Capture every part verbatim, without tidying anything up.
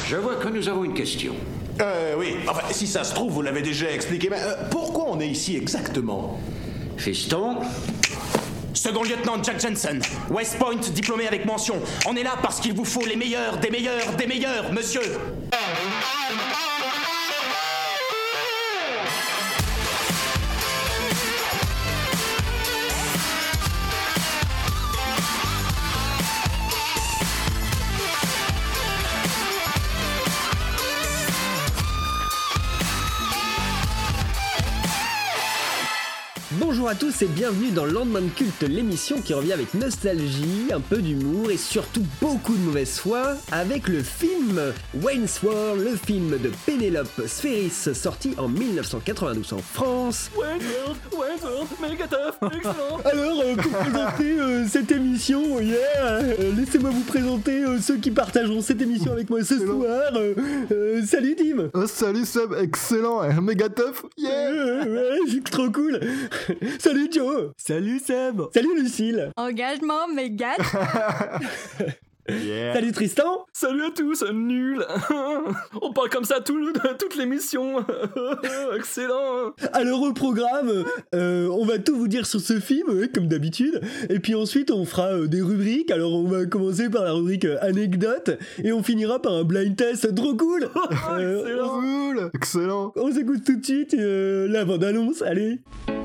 Je vois que nous avons une question. Euh, oui. Enfin, si ça se trouve, vous l'avez déjà expliqué, mais euh, pourquoi on est ici exactement? Fiston? Second lieutenant Jack Jensen, West Point, diplômé avec mention. On est là parce qu'il vous faut les meilleurs, des meilleurs, des meilleurs, monsieur. Bonjour à tous et bienvenue dans Lendemain de Culte, l'émission qui revient avec nostalgie, un peu d'humour et surtout beaucoup de mauvaise foi avec le film Wayne's World, le film de Penelope Spheris sorti en dix-neuf cent quatre-vingt-douze en France. Wayne's World, Wayne's World, méga tough, excellent. Alors, euh, pour présenter euh, cette émission, yeah, euh, laissez-moi vous présenter euh, ceux qui partageront cette émission avec moi ce soir. Euh, euh, salut Tim. Oh, salut Seb, excellent, hein, méga tough, yeah. Euh, ouais, c'est trop cool. Salut Joe. Salut Seb. Salut Lucille. Engagement méga. Yeah. Salut Tristan. Salut à tous, nul. On parle comme ça tout, toute l'émission. Excellent. Alors au programme, euh, on va tout vous dire sur ce film, ouais, comme d'habitude. Et puis ensuite, on fera euh, des rubriques. Alors on va commencer par la rubrique euh, anecdote. Et on finira par un blind test trop cool. euh, excellent. Cool. Excellent. On s'écoute tout de suite euh, la bande-annonce, allez.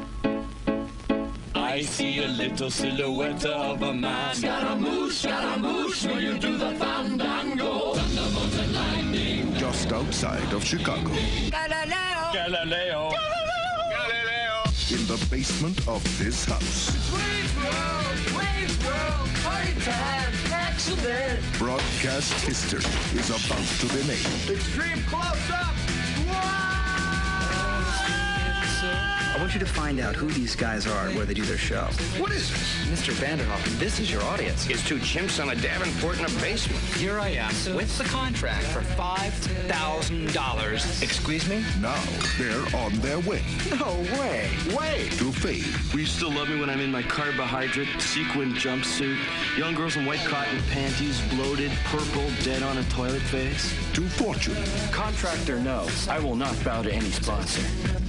I see a little silhouette of a man. Scaramouche, Scaramouche, will you do the fandango? Thunderbolt and lightning. Just outside of Chicago. Galileo! Galileo! Galileo! In the basement of this house. Wayne's World! Wayne's World! Party time! Accident! Broadcast history is about to be made. Extreme close-up! I want you to find out who these guys are and where they do their show. What is this? Mister Vanderhoff, this is your audience. It's two chimps on a Davenport in a basement. Here I am with the contract for five thousand dollars. Excuse me? Now they're on their way. No way. Way to fame. Will you still love me when I'm in my carbohydrate sequin jumpsuit? Young girls in white cotton panties, bloated, purple, dead on a toilet face? To fortune. Contract or no, I will not bow to any sponsor.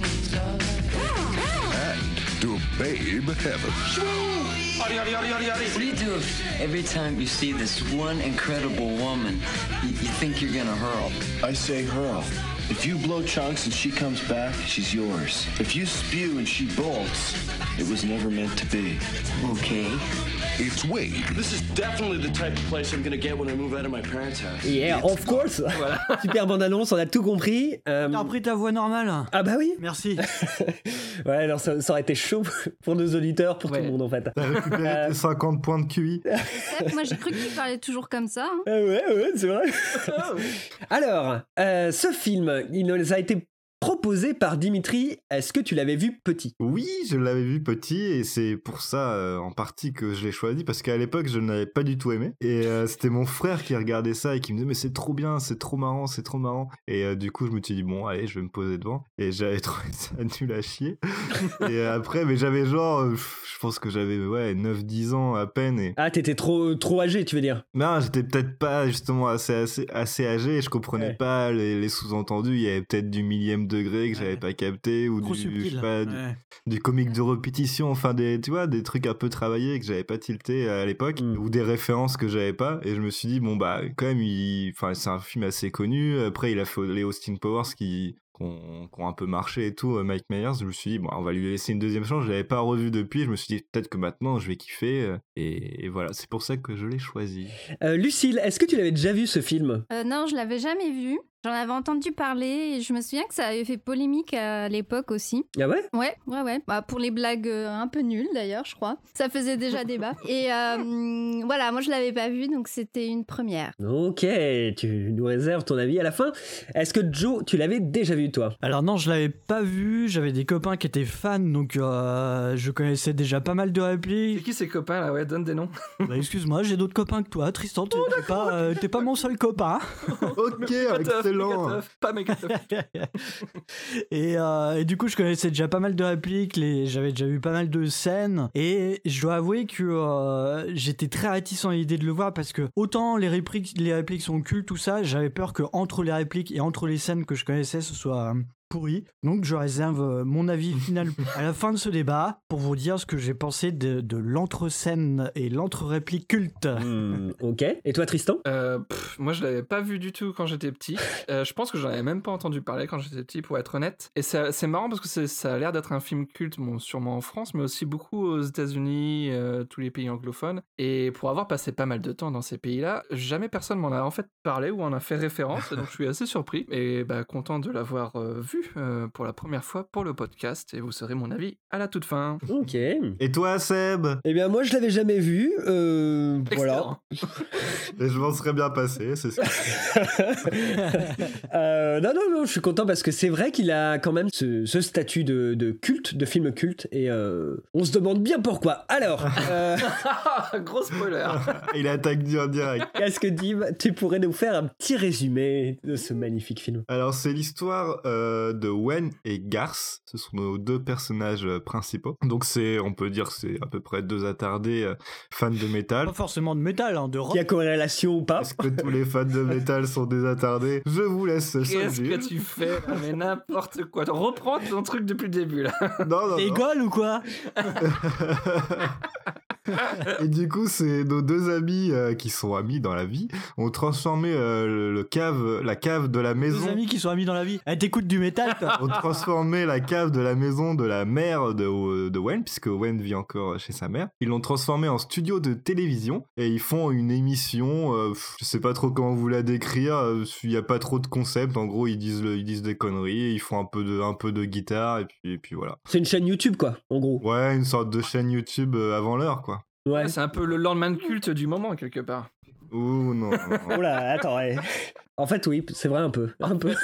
And to babe heaven. What do you do if every time you see this one incredible woman, you, you think you're gonna hurl? I say hurl. If you blow chunks and she comes back, she's yours. If you spew and she bolts, it was never meant to be. Okay. It's Wade. This is definitely the type of place I'm gonna get when I move out of my parents' house. Yeah, of course. Voilà. Super bande-annonce, on a tout compris. Euh... T'as repris ta voix normale. Ah bah oui. Merci. Ouais, alors ça, ça aurait été chaud pour nos auditeurs, pour ouais. tout le monde en fait. T'as récupéré euh... tes cinquante points de Q I. Moi j'ai cru qu'il parlait toujours comme ça. Hein. Euh, ouais, ouais, c'est vrai. Alors, euh, ce film, il nous a été proposé par Dimitri. Est-ce que tu l'avais vu petit? Oui, je l'avais vu petit et c'est pour ça euh, en partie que je l'ai choisi parce qu'à l'époque je n'avais pas du tout aimé et euh, c'était mon frère qui regardait ça et qui me disait mais c'est trop bien, c'est trop marrant, c'est trop marrant et euh, du coup je me suis dit bon allez je vais me poser devant et j'avais trouvé ça nul à chier et euh, après mais j'avais genre euh, je pense que j'avais ouais neuf dix ans à peine et... Ah t'étais trop, trop âgé tu veux dire? Non j'étais peut-être pas justement assez, assez, assez âgé et je comprenais ouais. pas les, les sous-entendus, il y avait peut-être du millième degré que j'avais ouais. pas capté ou trop du, subtil. Je sais pas, ouais. du, du comique de répétition, enfin des, tu vois, des trucs un peu travaillés que j'avais pas tilté à l'époque mm. ou des références que j'avais pas et je me suis dit bon bah quand même il, enfin c'est un film assez connu, après il a fait les Austin Powers qui qui ont, qui ont un peu marché et tout, Mike Myers, je me suis dit bon on va lui laisser une deuxième chance, je l'avais pas revu depuis, je me suis dit peut-être que maintenant je vais kiffer et, et voilà c'est pour ça que je l'ai choisi. euh, Lucille, est-ce que tu l'avais déjà vu ce film? euh, Non, je l'avais jamais vu. J'en avais entendu parler et je me souviens que ça avait fait polémique à l'époque aussi. Ah ouais? Ouais, ouais, ouais. Bah, pour les blagues euh, un peu nulles d'ailleurs, je crois. Ça faisait déjà débat. Et euh, voilà, moi je l'avais pas vu, donc c'était une première. Ok, tu nous réserves ton avis à la fin. Est-ce que Joe, tu l'avais déjà vu toi? Alors non, je l'avais pas vu. J'avais des copains qui étaient fans, donc euh, je connaissais déjà pas mal de répliques. C'est qui ces copains là? Ouais, donne des noms. Bah excuse-moi, j'ai d'autres copains que toi, Tristan. T'es, oh, t'es, pas, euh, t'es pas mon seul copain. Ok, excellent. excellent. Méga-teuf, pas méga teuf. et, euh, et du coup, je connaissais déjà pas mal de répliques, les... j'avais déjà vu pas mal de scènes, et je dois avouer que euh, j'étais très réticent à l'idée de le voir parce que autant les répliques, les répliques sont cultes, tout ça, j'avais peur que entre les répliques et entre les scènes que je connaissais, ce soit pourri. Donc je réserve mon avis final à la fin de ce débat pour vous dire ce que j'ai pensé de, de l'entre-scène et l'entre-réplique culte. Mmh, ok. Et toi, Tristan? euh, pff, Moi, je l'avais pas vu du tout quand j'étais petit. Euh, je pense que j'en avais même pas entendu parler quand j'étais petit, pour être honnête. Et c'est, c'est marrant parce que c'est, ça a l'air d'être un film culte, bon, sûrement en France, mais aussi beaucoup aux États-Unis, euh, tous les pays anglophones. Et pour avoir passé pas mal de temps dans ces pays-là, jamais personne m'en a en fait parlé ou en a fait référence. Donc je suis assez surpris et bah, content de l'avoir euh, vu Euh, pour la première fois pour le podcast, et vous saurez mon avis à la toute fin. Ok. Et toi, Seb? Eh bien, moi, je l'avais jamais vu. Euh, voilà. Et je m'en serais bien passé, c'est ça. euh, non, non, non, je suis content parce que c'est vrai qu'il a quand même ce, ce statut de, de culte, de film culte, et euh, on se demande bien pourquoi. Alors, euh... gros spoiler. Il attaque du en direct. Qu'est-ce que Dim, tu pourrais nous faire un petit résumé de ce magnifique film? Alors, c'est l'histoire euh, de Wen et Garth, ce sont nos deux personnages principaux. Donc c'est, on peut dire, c'est à peu près deux attardés euh, fans de métal. Pas forcément de métal, hein, de rock. Il y a corrélation ou pas? Est-ce que tous les fans de métal sont des attardés? Je vous laisse ça. Qu'est-ce que tu fais là? Mais n'importe quoi. Reprends ton truc depuis le début là. Non, non, T'es non. gaulle ou quoi? Et du coup, c'est nos deux amis euh, qui sont amis dans la vie ont transformé euh, le, le cave, la cave de la maison. Deux amis qui sont amis dans la vie. Eh, t'écoutes du métal, toi? Ont transformé la cave de la maison de la mère de, de Wen, puisque Wen vit encore chez sa mère. Ils l'ont transformé en studio de télévision et ils font une émission. Euh, je sais pas trop comment vous la décrire. Il y a pas trop de concept. En gros, ils disent, le, ils disent des conneries. Ils font un peu de, un peu de guitare et puis, et puis voilà. C'est une chaîne YouTube, quoi, en gros. Ouais, une sorte de chaîne YouTube avant l'heure, quoi. Ouais. C'est un peu le Landman culte du moment, quelque part. Ouh, non. non, non. Oh là, attends, ouais. En fait, oui, c'est vrai un peu. Un peu.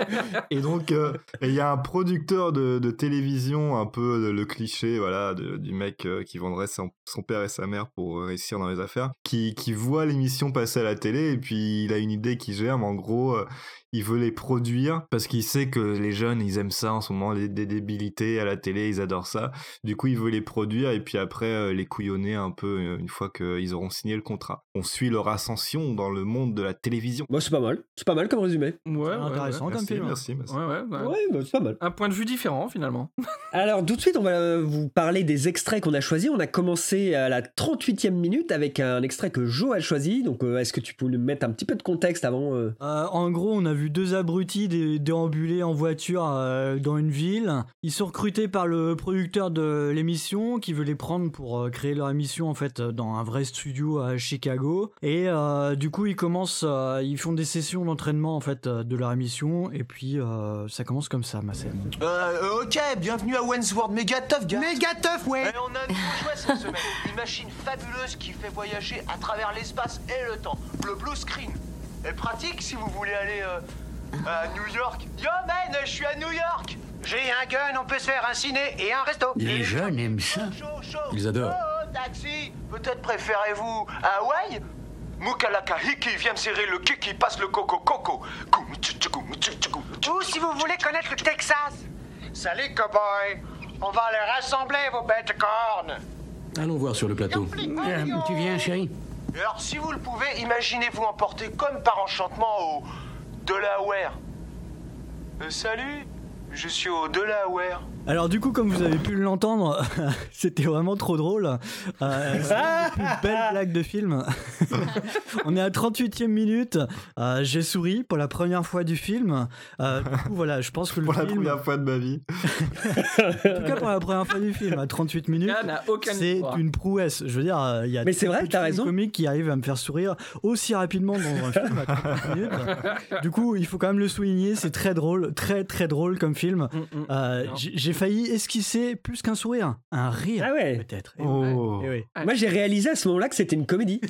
Et donc, il euh, y a un producteur de, de télévision, un peu le, le cliché, voilà, de, du mec euh, qui vendrait son, son père et sa mère pour réussir dans les affaires, qui, qui voit l'émission passer à la télé et puis il a une idée qui germe. En gros, euh, il veut les produire parce qu'il sait que les jeunes, ils aiment ça en ce moment, les, des débilités à la télé, ils adorent ça. Du coup, il veut les produire et puis après euh, les couillonner un peu euh, une fois qu'ils auront signé le contrat. On suit leur ascension dans le monde de la télévision. Bah, c'est pas mal. C'est pas mal comme résumé. Ouais, ouais, intéressant ouais. comme Merci, film. merci, merci. Ouais, ouais, ouais. Ouais, bah, c'est pas mal. Un point de vue différent, finalement. Alors, tout de suite, on va vous parler des extraits qu'on a choisis. On a commencé à la trente-huitième minute avec un extrait que Jo a choisi. Donc, euh, est-ce que tu peux nous mettre un petit peu de contexte avant euh... Euh, en gros, on a vu deux abrutis dé- déambuler en voiture euh, dans une ville. Ils sont recrutés par le producteur de l'émission qui veut les prendre pour euh, créer leur émission en fait dans un vrai studio à Chicago. Et euh, du coup, ils commencent, euh, ils font des sessions d'entraînement en fait de leur émission. Et puis, euh, ça commence comme ça, ma scène. Euh, ok, bienvenue à Wentworth Mega Tough, gars. Méga teuf, ouais. Et on a un nouveau jouet cette semaine. Une machine fabuleuse qui fait voyager à travers l'espace et le temps. Le Blue Screen. Et pratique si vous voulez aller euh, à New York. Yo man, je suis à New York. J'ai un gun, on peut se faire un ciné et un resto. Les jeunes aiment ça. Chaud, chaud. Ils adorent. Oh, taxi. Peut-être préférez-vous Hawaï? Mukalakahiki vient me serrer le kiki, passe le coco coco. Ou si vous voulez connaître le Texas. Salut, cowboy. On va les rassembler, vos bêtes de cornes. Allons voir sur le plateau. Euh, tu viens, chérie? Et alors, si vous le pouvez, imaginez-vous emporter comme par enchantement au Delaware. Euh, salut, je suis au Delaware. Alors du coup, comme vous avez pu l'entendre, c'était vraiment trop drôle. Euh, c'est la plus belle blague de film. On est à trente-huitième minute. Euh, j'ai souri pour la première fois du film. Euh, du coup, voilà, je pense que le Pour film... la première fois de ma vie. En tout cas, pour la première fois du film, à trente-huit minutes, n'a aucun c'est espoir. une prouesse. Je veux dire, il y a Mais c'est vrai, peu de t'as films raison. comiques qui arrivent à me faire sourire aussi rapidement dans un film à trente-huit minutes. Du coup, il faut quand même le souligner. C'est très drôle, très très drôle comme film. Euh, j'ai j'ai failli esquisser plus qu'un sourire, un rire. Ah ouais. Peut-être. Oh. Eh oui. Moi, j'ai réalisé à ce moment-là que c'était une comédie.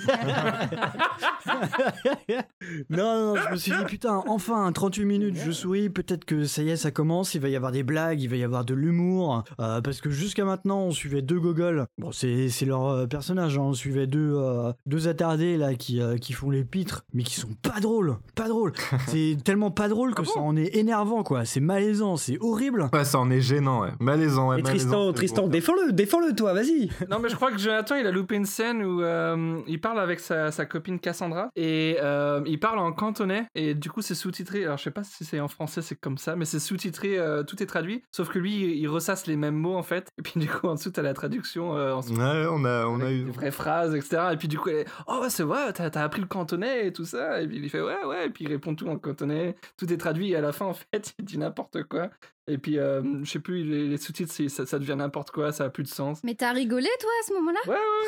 Non, non, je me suis dit, putain, enfin, trente-huit minutes, je souris, peut-être que ça y est, ça commence, il va y avoir des blagues, il va y avoir de l'humour, euh, parce que jusqu'à maintenant, on suivait deux gogoles, bon, c'est, c'est leur euh, personnage, hein, on suivait deux, euh, deux attardés, là, qui, euh, qui font les pitres, mais qui sont pas drôles, pas drôles. C'est tellement pas drôle que ça en est énervant, quoi, c'est malaisant, c'est horrible. Ouais, ça en est gênant, ouais. Malaisant, ouais. Et malaisant, Tristan, c'est Tristan, bon. défends-le, défends-le, toi, vas-y. Non, mais je crois que Jonathan, il a loupé une scène où euh, il parle avec sa, sa copine Cassandra et euh, il parle en cantonais et du coup c'est sous-titré. Alors je sais pas si c'est en français, c'est comme ça, mais c'est sous-titré, euh, tout est traduit. Sauf que lui, il, il ressasse les mêmes mots en fait. Et puis du coup en dessous t'as la traduction euh, en Ouais, on a, on a eu des vraies phrases, et cetera. Et puis du coup, elle est, oh ouais, c'est vrai, t'as, t'as appris le cantonais et tout ça. Et puis il fait ouais, ouais. Et puis il répond tout en cantonais, tout est traduit. Et à la fin, en fait, il dit n'importe quoi. Et puis, euh, je sais plus, les, les sous-titres, c'est, ça, ça devient n'importe quoi, ça a plus de sens. Mais t'as rigolé, toi, à ce moment-là?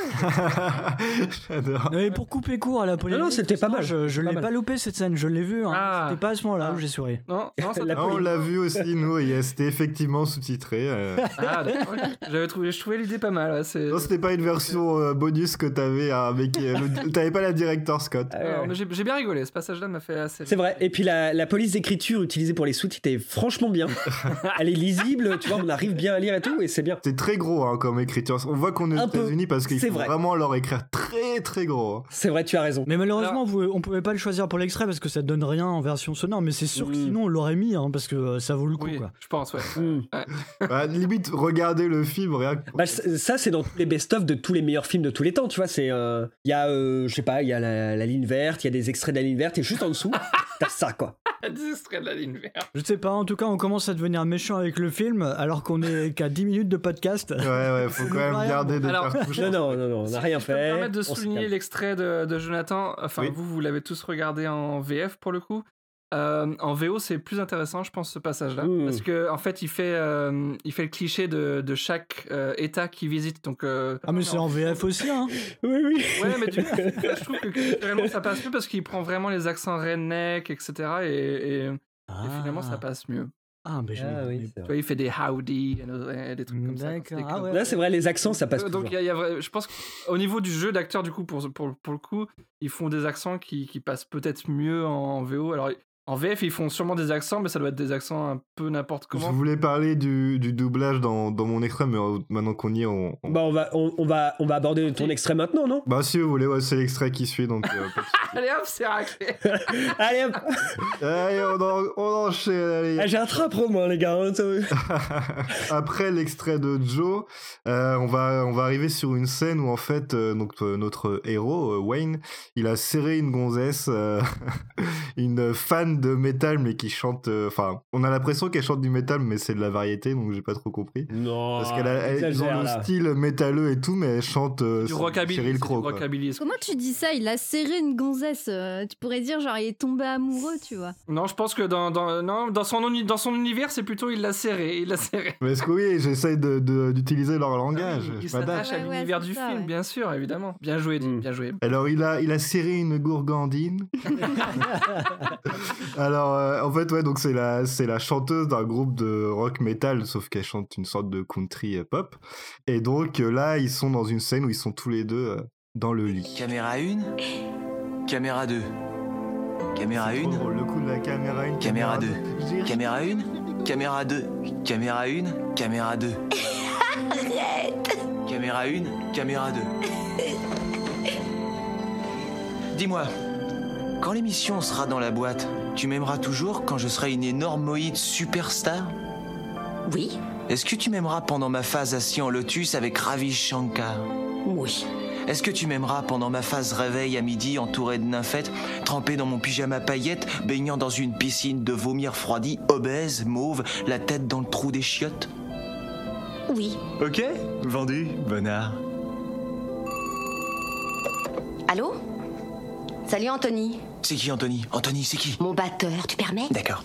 Ouais, ouais. J'adore. Mais pour couper court à la polémique, Non, non, c'était pas mal. Je, je Pas l'ai mal. pas loupé cette scène, je l'ai vu. Hein. Ah. C'était pas à ce moment-là Ah. où j'ai souri. Non, non, ça La Ah, on l'a vu aussi, nous, et c'était effectivement sous-titré. euh. Ah, d'accord. Ouais. J'avais trouvé, je trouvais l'idée pas mal. Ouais, c'est... Non, c'était pas une version euh, bonus que t'avais avec. euh, le- T'avais pas la director Scott. Non, mais j'ai, j'ai bien rigolé, ce passage-là m'a fait assez. C'est vrai. Et puis la, la police d'écriture utilisée pour les sous-titres est franchement bien. Elle est lisible, tu vois, on arrive bien à lire et tout, et c'est bien. C'est très gros hein, comme écriture. On voit qu'on est aux Un peu. États-Unis parce qu'il C'est faut vrai. vraiment leur écrire très très gros. hein. C'est vrai, tu as raison. Mais malheureusement, vous, on pouvait pas le choisir pour l'extrait parce que ça donne rien en version sonore. Mais c'est sûr que Mm. sinon on l'aurait mis hein, parce que euh, ça vaut le coup. Oui, Quoi. je pense, ouais. Mm. Bah, limite, regardez le film, rien que- Bah, c- ça, c'est dans tous les best-of de tous les meilleurs films de tous les temps, tu vois. C'est, euh, il y a, euh, je sais pas, il y a la, la ligne verte, il y a des extraits de la ligne verte, et juste en dessous, t'as ça, quoi. Des extraits de la ligne verte. Je sais pas, en tout cas, on commence à devenir méchant avec le film alors qu'on est qu'à dix minutes de podcast. Ouais, ouais, faut quand même garder des Alors- cartouches. Non, non, non, non, on n'a rien Je peux me fait. permettre de on se souligner calme. l'extrait de, de Jonathan. Enfin, Oui. vous, vous l'avez tous regardé en V F pour le coup. Euh, en V O, c'est plus intéressant, je pense, ce passage-là. Mmh. Parce que, en fait, il fait, euh, il fait le cliché de, de chaque euh, état qu'il visite. Donc, euh, Ah, mais c'est en V F aussi, hein. Oui, oui. ouais, mais du coup, je trouve que culturellement, ça passe mieux parce qu'il prend vraiment les accents redneck, et cetera. Et, et, et finalement, ça passe mieux. Ah, mais je Ah, oui, c'est Tu vrai. vois, il fait des howdy et des trucs comme ça. D'accord. Des Ah, clubs. ouais. Là, c'est vrai, les accents, ça passe Euh, Donc, toujours. il y a, il y a vrai- je pense qu'au niveau du jeu d'acteur, du coup, pour, pour, pour le coup, ils font des accents qui, qui passent peut-être mieux en V O. Alors, en V F, ils font sûrement des accents, mais ça doit être des accents un peu n'importe Je comment. voulais parler du, du doublage dans, dans mon extrait, mais euh, maintenant qu'on y est, on. on- Bah, on va, on, on va, on va aborder ton extrait maintenant, non? Bah, si vous voulez, ouais, c'est l'extrait qui suit, donc. euh, pas de souci. Allez hop, c'est raclé. Allez, hop. Allez, on, en- on enchaîne, allez. Ah, j'ai un train pro, moi, les gars. hein, ça- Après l'extrait de Joe, euh, on, va, on va arriver sur une scène où en fait euh, donc, euh, notre héros, euh, Wayne, il a serré une gonzesse, euh, une fan de métal mais qui chante... Enfin, on a l'impression qu'elle chante du métal mais c'est de la variété donc j'ai pas trop compris. Non, Parce qu'elle a, elle, ils ont exagère, le là. style métalleux et tout mais elle chante euh, Du rockabilly. Cheryl c'est Crow. du quoi. rockabilly. Comment tu dis ça? Il a serré une gonzesse. euh, Tu pourrais dire, genre, il est tombé amoureux, tu vois. Non, je pense que dans, dans, non, dans, son, uni- dans son univers, c'est plutôt il l'a serré. Il l'a serré. Mais est-ce que oui, j'essaye de, de- d'utiliser leur langage. Il je m'adapte. s'attache à Ouais, ouais, l'univers c'est du ça, film, ouais. bien sûr, évidemment. Bien joué, Dim, Mm. bien joué. Alors il a, il a serré une gourgandine. Alors euh, en fait ouais donc c'est la, c'est la chanteuse d'un groupe de rock metal sauf qu'elle chante une sorte de country euh, pop. Et donc euh, là ils sont dans une scène où ils sont tous les deux euh, dans le lit. Caméra un, caméra deux, caméra C'est trop un, drôle, le coup de la caméra une, caméra deux, J'ai- caméra un, caméra deux, caméra un, caméra deux. Arrête. Caméra un, caméra deux. Dis-moi, quand l'émission sera dans la boîte, tu m'aimeras toujours quand je serai une énorme moïde superstar? Oui, Est-ce que tu m'aimeras pendant ma phase assis en lotus avec Ravi Shankar? oui. Est-ce que tu m'aimeras pendant ma phase réveil à midi entouré de nymphètes, trempé dans mon pyjama paillettes, baignant dans une piscine de vomi refroidi, obèse, mauve, la tête dans le trou des chiottes? Oui. Ok, vendu, bonnard. Allô? Salut Anthony. C'est qui Anthony? Anthony, c'est qui? Mon batteur, tu permets? D'accord.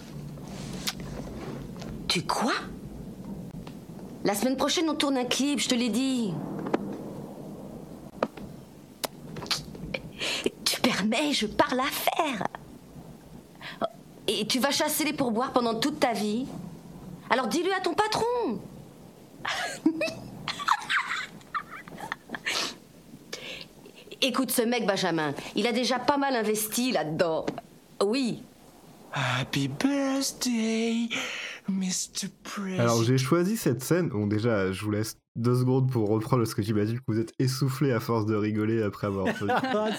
Tu quoi? La semaine prochaine, on tourne un clip, je te l'ai dit. Tu permets, je parle affaire. Et tu vas chasser les pourboires pendant toute ta vie? Alors dis-le à ton patron. Écoute, ce mec, Benjamin, il a déjà pas mal investi là-dedans. Oui. Happy birthday, mister President. Alors j'ai choisi cette scène. Bon déjà, je vous laisse deux secondes pour reprendre parce que j'imagine que vous êtes essoufflé à force de rigoler après avoir entendu.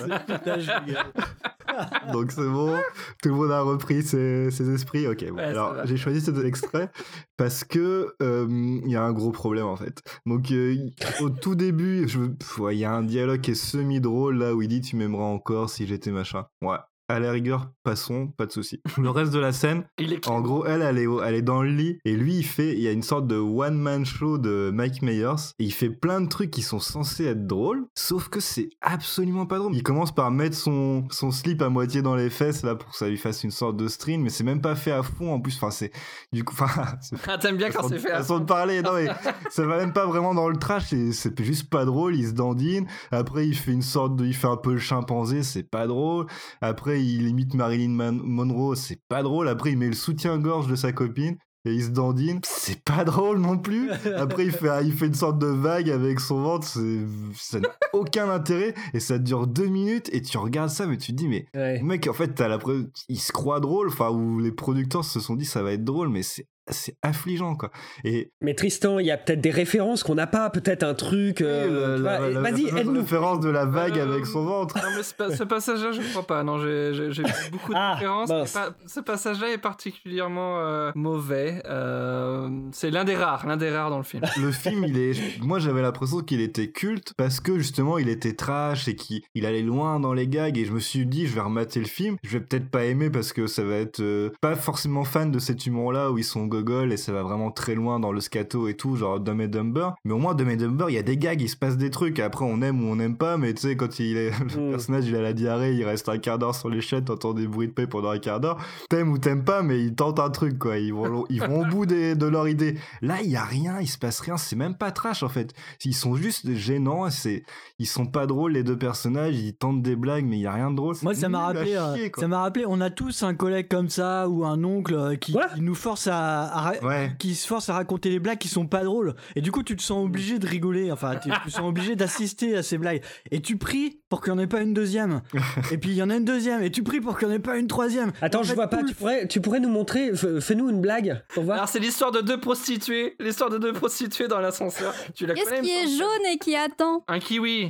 Donc c'est bon, tout le monde a repris ses, ses esprits. Ok, bon. Ouais, Alors j'ai choisi cet extrait parce que il euh, y a un gros problème en fait. Donc euh, au tout début, il ouais, y a un dialogue qui est semi-drôle là où il dit tu m'aimeras encore si j'étais machin. Ouais. À la rigueur, passons, pas de souci. Le reste de la scène, en gros, elle, elle est, elle est dans le lit et lui, il fait, il y a une sorte de one-man show de Mike Myers et il fait plein de trucs qui sont censés être drôles, sauf que c'est absolument pas drôle. Il commence par mettre son, son slip à moitié dans les fesses là pour que ça lui fasse une sorte de string, mais c'est même pas fait à fond en plus. Enfin, c'est du coup, enfin, ah, t'aimes bien quand c'est fait à fond. Façon de parler, non mais ça va même pas vraiment dans le trash. Et c'est juste pas drôle. Il se dandine. Après, il fait une sorte de, il fait un peu le chimpanzé, c'est pas drôle. Après il imite Marilyn Man- Monroe, c'est pas drôle. Après, il met le soutien-gorge de sa copine et il se dandine, c'est pas drôle non plus. Après, il fait, il fait une sorte de vague avec son ventre, c'est, ça n'a aucun intérêt et ça dure deux minutes et tu regardes ça, mais tu te dis, mais ouais. Mec, en fait, t'as la preuve, il se croit drôle, enfin, où les producteurs se sont dit, ça va être drôle, mais c'est c'est affligeant quoi. Et mais Tristan, il y a peut-être des références qu'on n'a pas, peut-être un truc euh, oui, la, la, vas-y, la, aide-nous. Référence de la vague euh, avec son ventre. Non mais ce, ce passage-là, je crois pas. Non, j'ai, j'ai, j'ai vu beaucoup de ah, références. Pas, ce passage-là est particulièrement euh, mauvais. Euh, c'est l'un des rares, l'un des rares dans le film. Le film, il est. Moi, j'avais l'impression qu'il était culte parce que justement, il était trash et qu'il il allait loin dans les gags. Et je me suis dit, je vais remater le film. Je vais peut-être pas aimer parce que ça va être euh, pas forcément fan de cet humour-là où ils sont gogol et ça va vraiment très loin dans le scato et tout, genre Dumb and Dumber. Mais au moins Dumb and Dumber, il y a des gags, il se passe des trucs. Et après, on aime ou on n'aime pas, mais tu sais, quand il est le mm. personnage, il a la diarrhée, il reste un quart d'heure sur les chaînes, t'entends des bruits de paix pendant un quart d'heure. T'aimes ou t'aimes pas, mais ils tentent un truc, quoi. Ils vont, ils vont au bout des, de leur idée. Là, il y a rien, il se passe rien. C'est même pas trash, en fait. Ils sont juste gênants. C'est, ils sont pas drôles, les deux personnages. Ils tentent des blagues, mais il y a rien de drôle. Moi, ça m'a rappelé, chier, ça m'a rappelé, on a tous un collègue comme ça ou un oncle qui, qui nous force à, à ouais. qui se force à raconter des blagues qui sont pas drôles. Et du coup, tu te sens obligé de rigoler. Enfin, tu te sens obligé d'assister à ces blagues. Et tu pries pour qu'il n'y en ait pas une deuxième. Et puis, il y en a une deuxième. Et tu pries pour qu'il n'y en ait pas une troisième. Attends, en je fait, vois pas. Tu pourrais, tu pourrais nous montrer. Fais-nous une blague pour voir. Alors, c'est l'histoire de deux prostituées. L'histoire de deux prostituées dans l'ascenseur. Tu la Qu'est-ce connais, qui est jaune et qui attend? Un kiwi.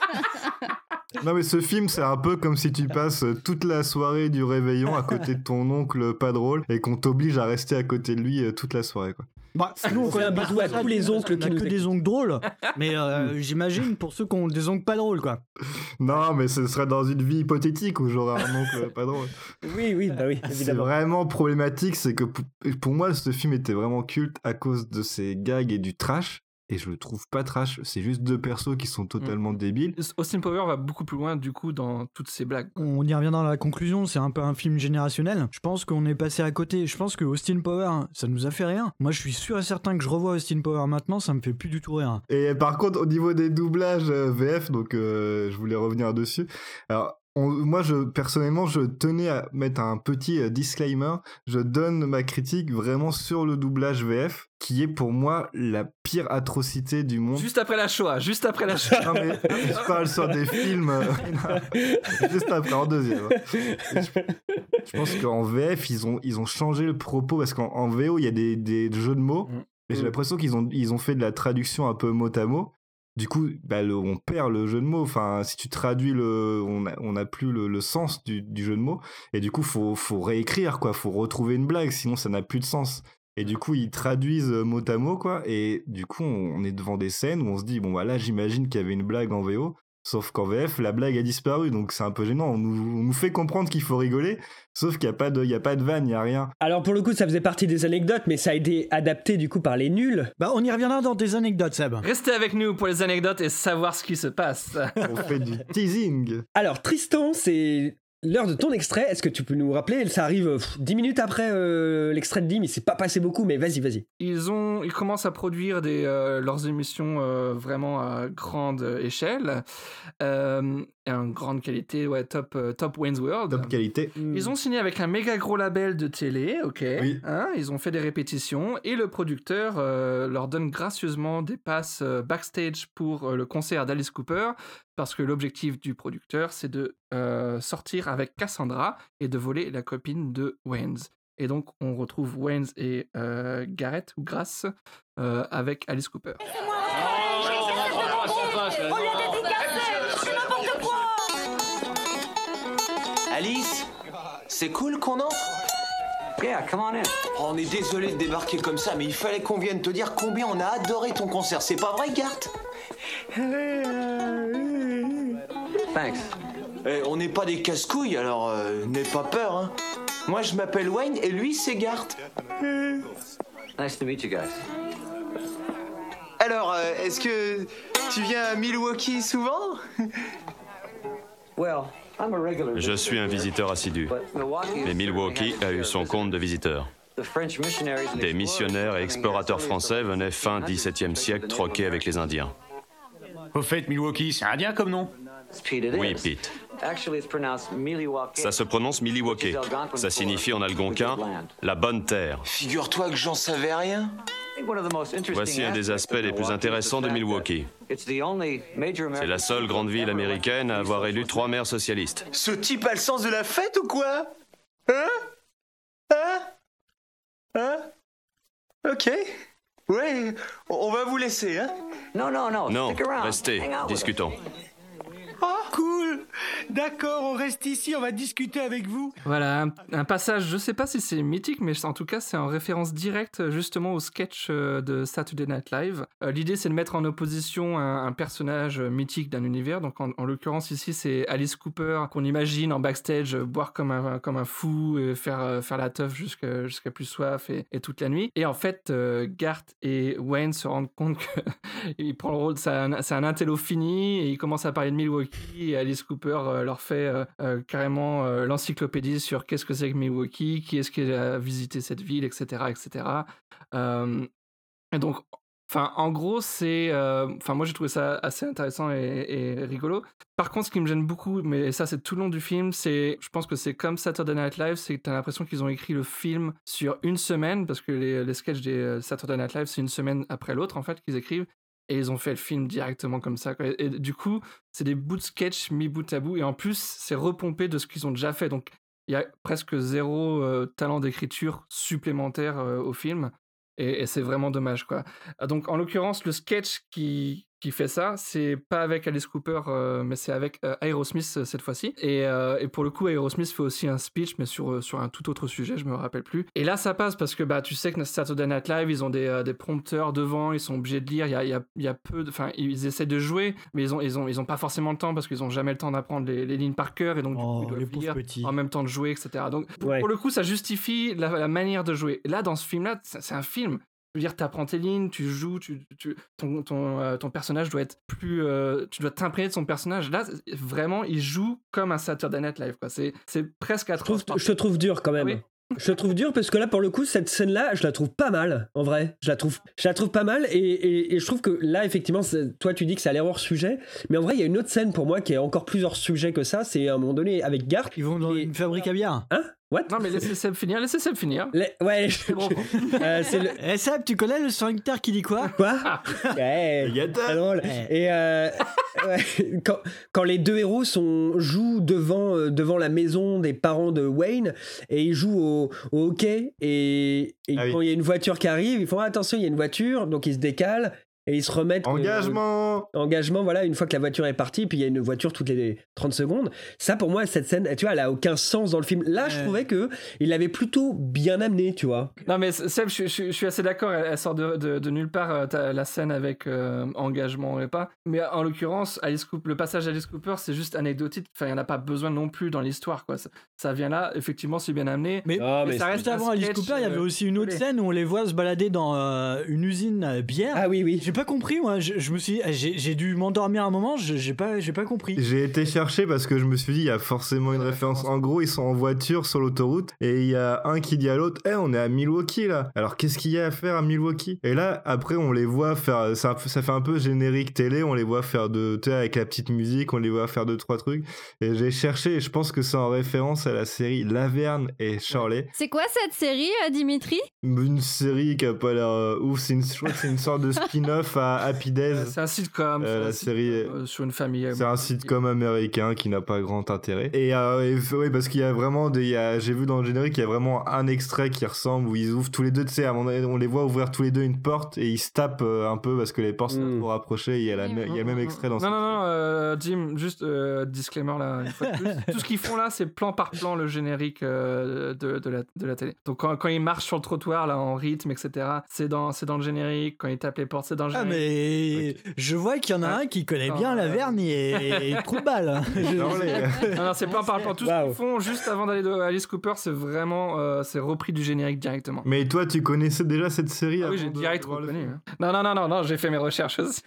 Non mais ce film c'est un peu comme si tu passes toute la soirée du réveillon à côté de ton oncle pas drôle et qu'on t'oblige à rester à côté de lui toute la soirée quoi. Bah, nous on fait un bisou à tous les oncles qui nous que des oncles drôles, mais euh, j'imagine pour ceux qui ont des oncles pas drôles quoi. Non mais ce serait dans une vie hypothétique où j'aurais un oncle pas drôle. Oui oui bah oui évidemment. C'est vraiment problématique, c'est que pour moi ce film était vraiment culte à cause de ses gags et du trash. Et je le trouve pas trash, c'est juste deux persos qui sont totalement mmh. débiles. Austin Powers va beaucoup plus loin du coup dans toutes ces blagues. On y revient dans la conclusion, c'est un peu un film générationnel. Je pense qu'on est passé à côté. Je pense que Austin Powers, ça nous a fait rien. Moi, je suis sûr et certain que je revois Austin Powers maintenant, ça me fait plus du tout rire. Et par contre, au niveau des doublages euh, V F, donc euh, je voulais revenir dessus. Alors. On, moi, je, personnellement, je tenais à mettre un petit euh, disclaimer. Je donne ma critique vraiment sur le doublage V F, qui est pour moi la pire atrocité du monde. Juste après la Shoah, juste après la Shoah. Non, mais je parle sur des films. Euh, juste après, en deuxième. Je, je pense qu'en V F, ils ont, ils ont changé le propos, parce qu'en en V O, il y a des, des jeux de mots, mmh. mais j'ai l'impression qu'ils ont, ils ont fait de la traduction un peu mot à mot. Du coup, bah, le, on perd le jeu de mots. Enfin, si tu traduis le, on a, on a plus le, le sens du, du jeu de mots. Et du coup, faut, faut réécrire, quoi. Faut retrouver une blague, sinon ça n'a plus de sens. Et du coup, ils traduisent mot à mot, quoi. Et du coup, on, on est devant des scènes où on se dit, bon, bah là, j'imagine qu'il y avait une blague en V O. Sauf qu'en V F, la blague a disparu, donc c'est un peu gênant. On nous, on nous fait comprendre qu'il faut rigoler, sauf qu'il n'y a pas de, il y a pas de vanne, il n'y a rien. Alors pour le coup, ça faisait partie des anecdotes, mais ça a été adapté du coup par les nuls. Bah on y reviendra dans des anecdotes, Seb. Restez avec nous pour les anecdotes et savoir ce qui se passe. On fait du teasing. Alors Tristan, c'est l'heure de ton extrait. Est-ce que tu peux nous rappeler? Ça arrive pff, dix minutes après euh, l'extrait de Dim, il s'est pas passé beaucoup, mais vas-y, vas-y. Ils ont, ils commencent à produire des, euh, leurs émissions euh, vraiment à grande échelle. Euh, en grande qualité, ouais, top, euh, top Wayne's World. Top qualité. Ils ont signé avec un méga gros label de télé, ok. Oui. Hein, ils ont fait des répétitions et le producteur euh, leur donne gracieusement des passes euh, backstage pour euh, le concert d'Alice Cooper parce que l'objectif du producteur, c'est de euh, sortir avec Cassandra et de voler la copine de Wayne's. Et donc, on retrouve Wayne's et euh, Garrett, ou Grace, euh, avec Alice Cooper. Alice, c'est cool qu'on entre? Yeah, come on in. Oh, on est désolé de débarquer comme ça, mais il fallait qu'on vienne te dire combien on a adoré ton concert. C'est pas vrai, Gart? Thanks. Eh, on n'est pas des casse-couilles, alors euh, n'aie pas peur, hein. Moi, je m'appelle Wayne et lui, c'est Gart. Nice to meet you guys. Alors, euh, est-ce que tu viens à Milwaukee souvent? Well, I'm a regular. Je suis un visiteur assidu. Mais Milwaukee a eu son compte de visiteurs. Des missionnaires et explorateurs français venaient fin dix-septième siècle troquer avec les Indiens. Au fait, Milwaukee, c'est indien comme nom? Oui, Pete. Ça se prononce Milwaukee. Ça signifie en algonquin « la bonne terre ». Figure-toi que j'en savais rien. Voici un des aspects les plus intéressants de Milwaukee. C'est la seule grande ville américaine à avoir élu trois maires socialistes. Ce type a le sens de la fête ou quoi? Hein? Hein? Hein? Ok. Ouais, on va vous laisser, hein? Non, non, non. Non, restez, discutons. Oh, cool! D'accord, on reste ici, on va discuter avec vous. Voilà, un, un passage, je sais pas si c'est mythique, mais en tout cas, c'est en référence directe justement au sketch euh, de Saturday Night Live. Euh, l'idée, c'est de mettre en opposition un, un personnage mythique d'un univers. Donc, en, en l'occurrence, ici, c'est Alice Cooper, qu'on imagine en backstage euh, boire comme un, comme un fou, et faire, euh, faire la teuf jusqu'à, jusqu'à plus soif et, et toute la nuit. Et en fait, euh, Gart et Wayne se rendent compte qu'il prend le rôle, c'est un, c'est un intello fini, et il commence à parler de Milwaukee. Et Alice Cooper euh, leur fait euh, euh, carrément euh, l'encyclopédie sur qu'est-ce que c'est que Milwaukee, qui est-ce qui a visité cette ville, et cetera, et cetera. Euh, et donc, enfin, en gros, c'est, enfin, euh, moi j'ai trouvé ça assez intéressant et, et rigolo. Par contre, ce qui me gêne beaucoup, mais ça c'est tout le long du film, c'est, je pense que c'est comme Saturday Night Live, c'est que t'as l'impression qu'ils ont écrit le film sur une semaine, parce que les, les sketchs des Saturday Night Live, c'est une semaine après l'autre en fait qu'ils écrivent. Et ils ont fait le film directement comme ça, quoi. Et du coup, c'est des bouts de sketch mis bout à bout. Et en plus, c'est repompé de ce qu'ils ont déjà fait. Donc, il y a presque zéro euh, talent d'écriture supplémentaire euh, au film. Et, et c'est vraiment dommage, quoi. Donc, en l'occurrence, le sketch qui, qui fait ça, c'est pas avec Alice Cooper, euh, mais c'est avec euh, Aerosmith euh, cette fois-ci. Et, euh, et pour le coup, Aerosmith fait aussi un speech, mais sur, euh, sur un tout autre sujet, je me rappelle plus. Et là, ça passe parce que bah, tu sais que Saturday Night Live, ils ont des, euh, des prompteurs devant, ils sont obligés de lire. Il y a, il y a, il y a peu de. Enfin, ils essaient de jouer, mais ils ont, ils ont, ils ont pas forcément le temps parce qu'ils ont jamais le temps d'apprendre les, les lignes par cœur. Et donc, du Oh, coup, ils les doivent pauvres lire petits. en même temps de jouer, et cetera. Donc, pour, Ouais. pour le coup, ça justifie la, la manière de jouer. Là, dans ce film-là, c'est c'est un film. Je veux dire, tu apprends tes lignes, tu joues, tu, tu, ton, ton, euh, ton personnage doit être plus... Euh, tu dois t'imprégner de son personnage. Là, c'est- vraiment, il joue comme un Saturday Night Live, quoi. C'est, c'est presque à Je, trouve, je te trouve dur quand même. Oui. Je te trouve dur parce que là, pour le coup, cette scène-là, je la trouve pas mal, en vrai. Je la trouve, je la trouve pas mal et, et, et je trouve que là, effectivement, c'est- toi, tu dis que ça a l'air hors sujet, mais en vrai, il y a une autre scène pour moi qui est encore plus hors sujet que ça. C'est à un moment donné avec Garp. Ils vont dans une fabrique à bière. Hein? What? Non, mais laissez Seb finir, laissez Seb finir. Les- Ouais, je- Bon. euh, c'est le... Eh Seb, tu connais le sphincter qui dit quoi? Quoi? Ouais, très drôle. Et euh, ouais, quand, quand les deux héros sont, jouent devant, euh, devant la maison des parents de Wayne et ils jouent au, au hockey et, et Ah oui. quand il y a une voiture qui arrive, ils font ah, attention, il y a une voiture, donc ils se décalent et ils se remettent. euh, Engagement. engagement, voilà, une fois que la voiture est partie, puis il y a une voiture toutes les trente secondes. Ça, pour moi, cette scène, tu vois, elle a aucun sens dans le film. Là, je Ouais. trouvais que il l'avait plutôt bien amené, tu vois. Non, mais Seb, je, je- je suis assez d'accord, elle, elle sort de, de, de nulle part, euh, t'as la scène avec euh, engagement et pas. Mais en l'occurrence, Alice Cooper, le passage d'Alice Cooper, c'est juste anecdotique. Enfin, il n'y en a pas besoin non plus dans l'histoire, quoi. Ça, ça vient là, effectivement, c'est bien amené. Mais, Ah, mais mais ça juste reste un avant Alice sketch, Cooper, il y avait euh, aussi une autre collé. scène où on les voit se balader dans euh, une usine à bière. Ah oui, oui. Je sais pas compris, moi. Je, je me suis, j'ai, j'ai dû m'endormir un moment. Je, j'ai pas, j'ai pas compris. J'ai été chercher parce que je me suis dit, il y a forcément une référence. En gros, ils sont en voiture sur l'autoroute et il y a un qui dit à l'autre, eh, on est à Milwaukee là. Alors qu'est-ce qu'il y a à faire à Milwaukee? Et là, après, on les voit faire, ça, ça fait un peu générique télé. On les voit faire de, tu sais, avec la petite musique, on les voit faire deux trois trucs. Et j'ai cherché et je pense que c'est en référence à la série Laverne et Shirley. C'est quoi cette série, euh, Dimitri? Une série qui a pas l'air euh, ouf. C'est une, je crois que c'est une sorte de spin-off à Happy Days. C'est un sitcom. Euh, c'est la un série. sitcom, euh, sur une famille. C'est un sitcom américain qui n'a pas grand intérêt. Et, euh, et oui, parce qu'il y a vraiment des. Il y a, j'ai vu dans le générique, il y a vraiment un extrait qui ressemble où ils ouvrent tous les deux. Tu sais, à un moment donné, on les voit ouvrir tous les deux une porte et ils se tapent euh, un peu parce que les portes sont Mm. trop rapprochées. Il y a, la, il y a le même extrait dans. Non, ce non, non, euh, Jim, juste euh, disclaimer là, une fois de plus. Tout ce qu'ils font là, c'est plan par plan le générique euh, de, de, la, de la télé. Donc quand, quand ils marchent sur le trottoir là en rythme, et cetera, c'est dans, c'est dans le générique. Quand ils tapent les portes, c'est dans le Ah, générique. mais je vois qu'il y en a un qui connaît Non, bien euh, Laverne et, et trou de balle. Je- Non, non, c'est plan par plan. Tout ce qu'ils font juste avant d'aller de Alice Cooper, c'est vraiment euh, c'est repris du générique directement. Mais toi, tu connaissais déjà cette série? Ah oui, avant j'ai de- direct de voir le reconnu. film hein. Non, non, non, non, non, j'ai fait mes recherches aussi.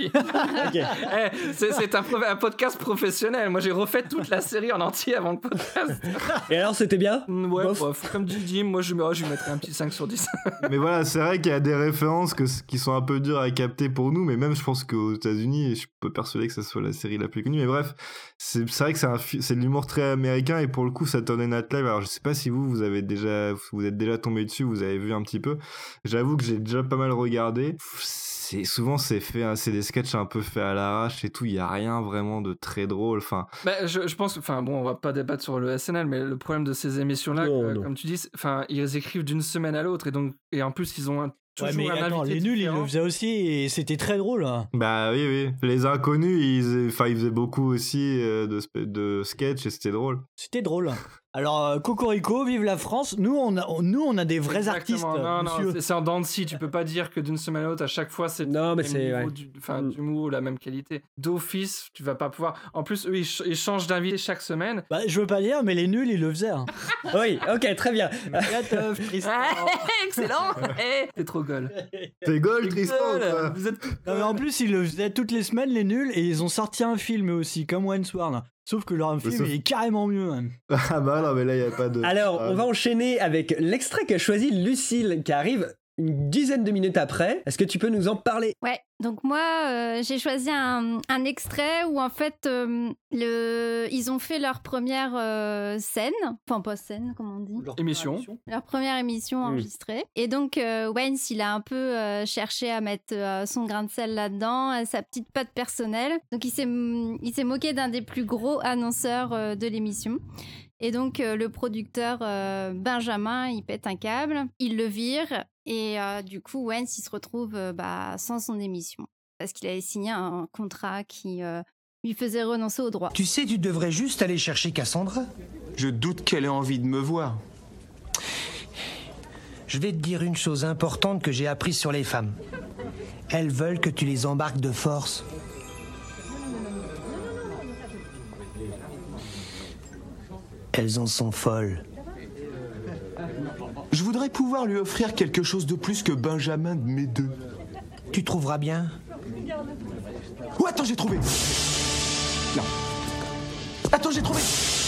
Eh, c'est c'est un, pro- un podcast professionnel. Moi, j'ai refait toute la série en entier avant le podcast. Et alors, c'était bien? Ouais, bof, comme dit Jim, moi, je, moi, je lui mettrais un petit cinq sur dix. Mais voilà, c'est vrai qu'il y a des références que, qui sont un peu dures à capter pour nous, mais même je pense qu'aux États-Unis, je peux persuader que ça soit la série la plus connue. Mais bref, c'est c'est vrai que c'est, un, fi- c'est de l'humour très américain et pour le coup, Saturday Night Live. Alors je sais pas si vous, vous avez déjà, vous êtes déjà tombé dessus, vous avez vu un petit peu. J'avoue que j'ai déjà pas mal regardé. C'est souvent c'est fait, hein, c'est des sketchs un peu faits à l'arrache et tout. Il y a rien vraiment de très drôle. Enfin, Bah, je, je pense, enfin bon, on va pas débattre sur le S N L, mais le problème de ces émissions-là, Non, euh, non. comme tu dis, c'est- enfin, ils écrivent d'une semaine à l'autre et donc, et en plus, ils ont un, Ouais, toujours mais un attends, invité les nuls, ils différent. le faisaient aussi et c'était très drôle. hein. bah oui, oui. Les inconnus, ils, enfin, ils faisaient beaucoup aussi euh, de, spe- de sketchs et c'était drôle. C'était drôle. Alors, euh, Cocorico, vive la France. Nous, on a, on- nous, on a des vrais artistes. Exactement. Non, non, monsieur. c'est- c'est en dents de scie. Tu peux pas dire que d'une semaine à l'autre, à chaque fois, c'est Non, mais le c'est- même niveau ouais. du, enfin, d'humour, la même qualité. D'office, tu vas pas pouvoir. En plus, eux, ils, ch- ils changent d'invité chaque semaine. Bah, je veux pas dire, mais les nuls, ils le faisaient. hein. Oui, ok, très bien. Gatoff, Tristan. Excellent. Eh, T'es trop gueule. T'es goal, Tristan, Gueule. quoi. Vous êtes Non, mais en plus, ils le faisaient toutes les semaines, les nuls, et ils ont sorti un film aussi, comme Wentworth. Sauf que leur film sauf- est carrément mieux. Même. Ah bah non, mais là, il y a pas de. Alors, Ah, on va enchaîner avec l'extrait qu'a choisi Lucille, qui arrive une dizaine de minutes après. Est-ce que tu peux nous en parler? Ouais, donc moi, euh, j'ai choisi un, un extrait où en fait, euh, le... ils ont fait leur première euh, scène, enfin pas scène, comment on dit, émission. leur première émission Mm. enregistrée. Et donc, euh, Wayne, il a un peu euh, cherché à mettre euh, son grain de sel là-dedans, euh, sa petite patte personnelle. Donc, il s'est, il s'est moqué d'un des plus gros annonceurs euh, de l'émission. Et donc, euh, le producteur euh, Benjamin, il pète un câble, il le vire. Et euh, du coup, Wayne, il se retrouve euh, bah, sans son émission. Parce qu'il avait signé un contrat qui euh, lui faisait renoncer au droit. Tu sais, tu devrais juste aller chercher Cassandra. Je doute qu'elle ait envie de me voir. Je vais te dire une chose importante que j'ai apprise sur les femmes. Elles veulent que tu les embarques de force. Elles en sont folles. Je voudrais pouvoir lui offrir quelque chose de plus que Benjamin de mes deux. Tu trouveras bien. Oh, attends, j'ai trouvé. Non. Attends, j'ai trouvé.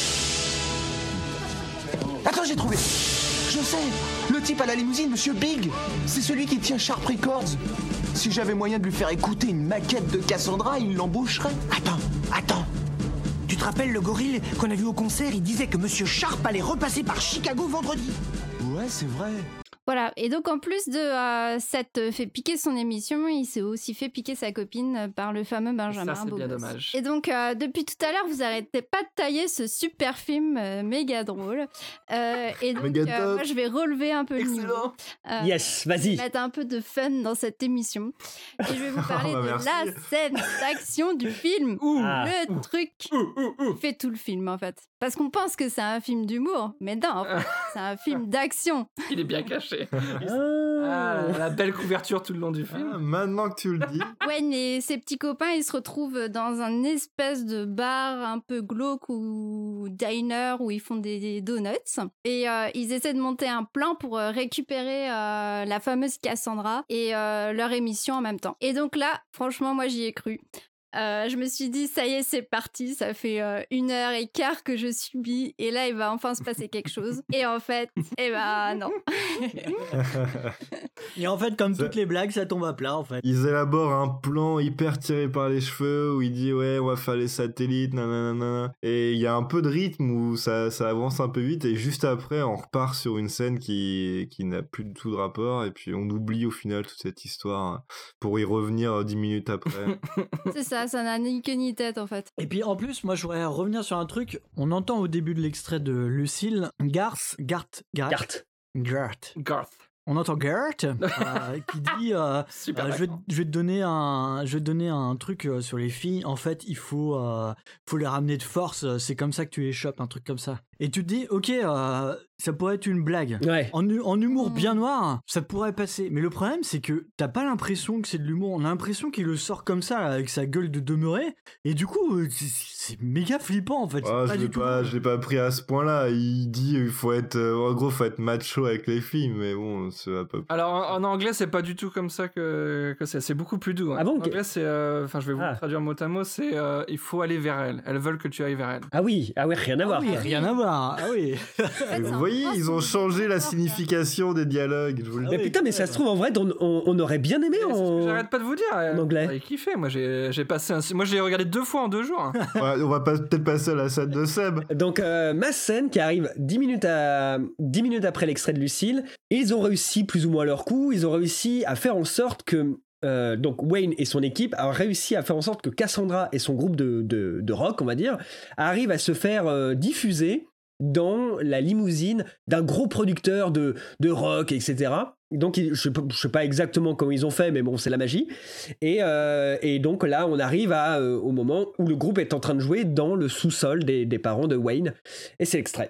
Attends, j'ai trouvé. Je sais. Le type à la limousine, Monsieur Big. C'est celui qui tient Sharp Records. Si j'avais moyen de lui faire écouter une maquette de Cassandra, il l'embaucherait. Attends, attends. Tu te rappelles le gorille qu'on a vu au concert? Il disait que Monsieur Sharp allait repasser par Chicago vendredi. Ouais, c'est vrai. Voilà, et donc en plus de euh, s'être fait piquer son émission, il s'est aussi fait piquer sa copine par le fameux Benjamin. Ça, c'est beau bien gosse. dommage. Et donc euh, depuis tout à l'heure, vous arrêtez pas de tailler ce super film euh, méga drôle. Euh, et donc Méga euh, top. moi je vais relever un peu le niveau. Euh, Yes, vas-y. Mettre un peu de fun dans cette émission. Et je vais vous parler bah, de merci. la scène d'action du film. Ah. Le truc qui fait tout le film en fait. Parce qu'on pense que c'est un film d'humour, mais non, en fait, c'est un film d'action. Il est bien caché. fait. Ah, la belle couverture tout le long du film. Ah, maintenant que tu le dis. Wayne et ses petits copains, ils se retrouvent dans un espèce de bar un peu glauque ou diner où ils font des, des donuts. Et euh, ils essaient de monter un plan pour euh, récupérer euh, la fameuse Cassandra et euh, leur émission en même temps. Et donc là, franchement, moi, j'y ai cru. Euh, je me suis dit, ça y est, c'est parti, ça fait euh, une heure et quart que je subis, et là, il va enfin se passer quelque chose. Et en fait, eh ben non. Et en fait, comme toutes les blagues, ça tombe à plat, en fait. Ils élaborent un plan hyper tiré par les cheveux, où il dit, ouais, on va faire les satellites, nanana. Et il y a un peu de rythme où ça, ça avance un peu vite, et juste après, on repart sur une scène qui, qui n'a plus du tout de rapport, et puis on oublie au final toute cette histoire pour y revenir dix minutes après. C'est ça. Ça n'a ni queue ni tête en fait. Et puis en plus, moi je voudrais revenir sur un truc. On entend au début de l'extrait de Lucille, Garth, Garth, Garth, Garth, Garth. On entend Garth euh, qui dit euh, euh, je, vais, je vais te donner un je vais te donner un truc euh, sur les filles. En fait, il faut euh, faut les ramener de force. C'est comme ça que tu les chopes, un truc comme ça. Et tu te dis ok, euh, ça pourrait être une blague. Ouais. En, en humour bien noir, ça pourrait passer. Mais le problème, c'est que t'as pas l'impression que c'est de l'humour. On a l'impression qu'il le sort comme ça, là, avec sa gueule de demeuré. Et du coup, c'est, c'est méga flippant, en fait. Oh, pas je l'ai pas, je l'ai pas pris à ce point-là. Il dit, il faut être, euh, en gros, faut être macho avec les filles. Mais bon, c'est à peu près. Alors, en, en anglais, c'est pas du tout comme ça que, que c'est. C'est beaucoup plus doux. Hein. Ah bon, en anglais, c'est, enfin, euh, je vais vous ah. traduire mot à mot. C'est, euh, il faut aller vers elles. Elles veulent que tu ailles vers elles. Ah oui, ah ouais, rien à voir. Ah oui, rien à voir. Ah oui. Vous voyez, ils ont changé la signification des dialogues. Je vous le dis. Mais putain, mais ça se trouve en vrai, on, on, on aurait bien aimé en. C'est ce que j'arrête pas de vous dire. En anglais. J'ai kiffé. Moi, j'ai, j'ai passé. Un... Moi, j'ai regardé deux fois en deux jours. Ouais, on va pas, peut-être passer à la scène de Seb. Donc, euh, ma scène qui arrive dix minutes à dix minutes après l'extrait de Lucille. Ils ont réussi plus ou moins leur coup. Ils ont réussi à faire en sorte que. Euh, donc Wayne et son équipe ont réussi à faire en sorte que Cassandra et son groupe de, de, de rock, on va dire, arrivent à se faire euh, diffuser dans la limousine d'un gros producteur de, de rock, et cetera. Donc, je sais, pas, je sais pas exactement comment ils ont fait, mais bon, c'est la magie. Et, euh, et donc là, on arrive à, euh, au moment où le groupe est en train de jouer dans le sous-sol des, des parents de Wayne. Et c'est l'extrait.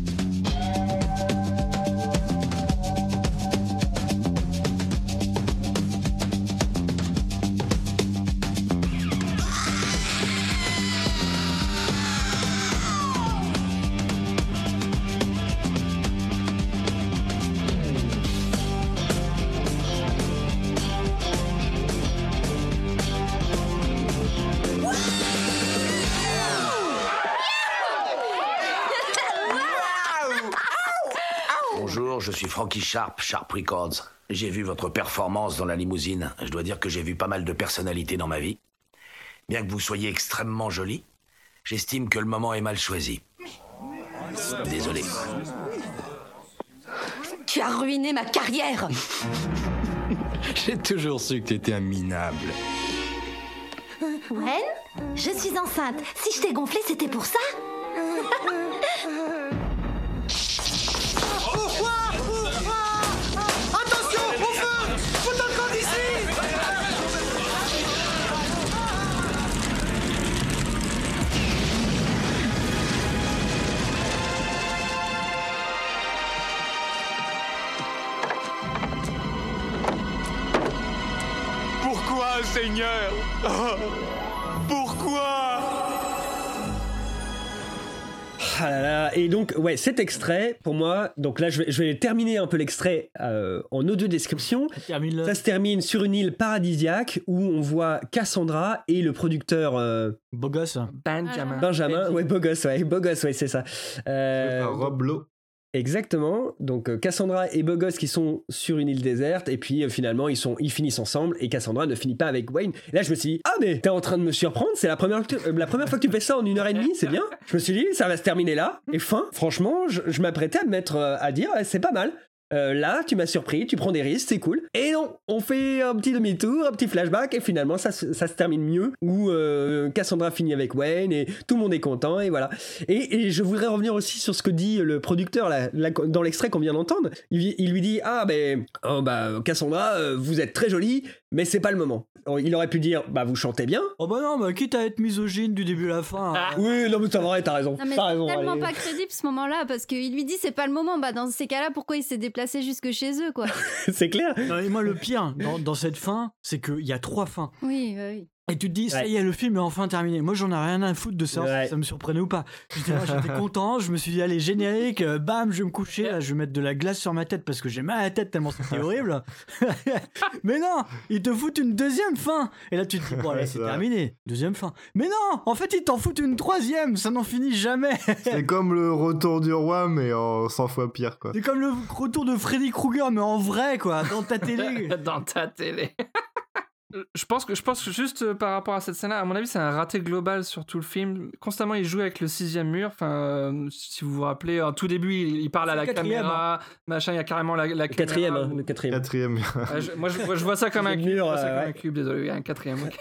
Je suis Frankie Sharp, Sharp Records. J'ai vu votre performance dans la limousine. Je dois dire que j'ai vu pas mal de personnalités dans ma vie. Bien que vous soyez extrêmement jolie, j'estime que le moment est mal choisi. Désolé. Tu as ruiné ma carrière. J'ai toujours su que t'étais un minable. Wayne, je suis enceinte. Si je t'ai gonflé, c'était pour ça. Attention, au feu! Faut le camp d'ici! Pourquoi, Seigneur? Oh, pourquoi? Ah là là. Et donc, ouais, cet extrait, pour moi, donc là, je vais, je vais terminer un peu l'extrait euh, en audio description. Termine-le. Ça se termine sur une île paradisiaque où on voit Cassandra et le producteur. Euh, Beau gosse. Benjamin. Benjamin, ouais, beau gosse, ouais, beau gosse, ouais, c'est ça. Euh, Rob Lowe. Exactement. Donc euh, Cassandra et Beau gosse qui sont sur une île déserte et puis euh, finalement ils sont ils finissent ensemble et Cassandra ne finit pas avec Wayne. Et là je me suis dit ah mais t'es en train de me surprendre, c'est la première que tu, euh, la première fois que tu fais ça en une heure et demie, c'est bien. Je me suis dit ça va se terminer là et fin. Franchement je, je m'apprêtais à me mettre euh, à dire ouais, c'est pas mal. Euh, là, tu m'as surpris, tu prends des risques, c'est cool. Et non, on fait un petit demi-tour, un petit flashback, et finalement, ça, ça se termine mieux, où euh, Cassandra finit avec Wayne, et tout le monde est content, et voilà. Et, et je voudrais revenir aussi sur ce que dit le producteur, là, là, dans l'extrait qu'on vient d'entendre. Il, il lui dit, ah, ben, oh, bah, Cassandra, euh, vous êtes très jolie, mais c'est pas le moment. Il aurait pu dire, bah, vous chantez bien. Oh bah non, bah, quitte à être misogyne du début à la fin. Ah. Oui, non, mais c'est vrai, t'as raison. Non, mais t'as c'est raison, tellement allez. pas crédible ce moment-là, parce qu'il lui dit, c'est pas le moment. Bah, dans ces cas-là, pourquoi il s'est déplacé déplacer jusque chez eux, quoi. C'est clair. Non, et moi, le pire dans, dans cette fin, c'est qu'il y a trois fins. Oui, bah oui. Et tu te dis, ça y est, le film est enfin terminé. Moi, j'en ai rien à foutre de savoir Ouais. si ça me surprenait ou pas. J'étais, là, j'étais content, je me suis dit, allez, générique, euh, bam, je vais me coucher, là, je vais mettre de la glace sur ma tête parce que j'ai mal à la tête tellement c'était horrible. Mais non, ils te foutent une deuxième fin. Et là, tu te dis, bon, allez, c'est C'est vrai. terminé. Deuxième fin. Mais non, en fait, ils t'en foutent une troisième, ça n'en finit jamais. C'est comme le retour du roi, mais en cent fois pire, quoi. C'est comme le retour de Freddy Krueger, mais en vrai, quoi, dans ta télé. Dans ta télé. Je pense que je pense que juste euh, par rapport à cette scène-là, à mon avis, c'est un raté global sur tout le film. Constamment, il joue avec le sixième mur. Enfin, euh, si vous vous rappelez, en tout début, il, il parle à C'est la le quatrième, caméra, machin. Il y a carrément la, la Le quatrième, caméra. hein, le quatrième. Quatrième. Ah, je- moi, je, moi, je vois ça comme un Le cube. mur, je vois ça euh, comme un ouais. cube. Désolé, il y a un quatrième. ok.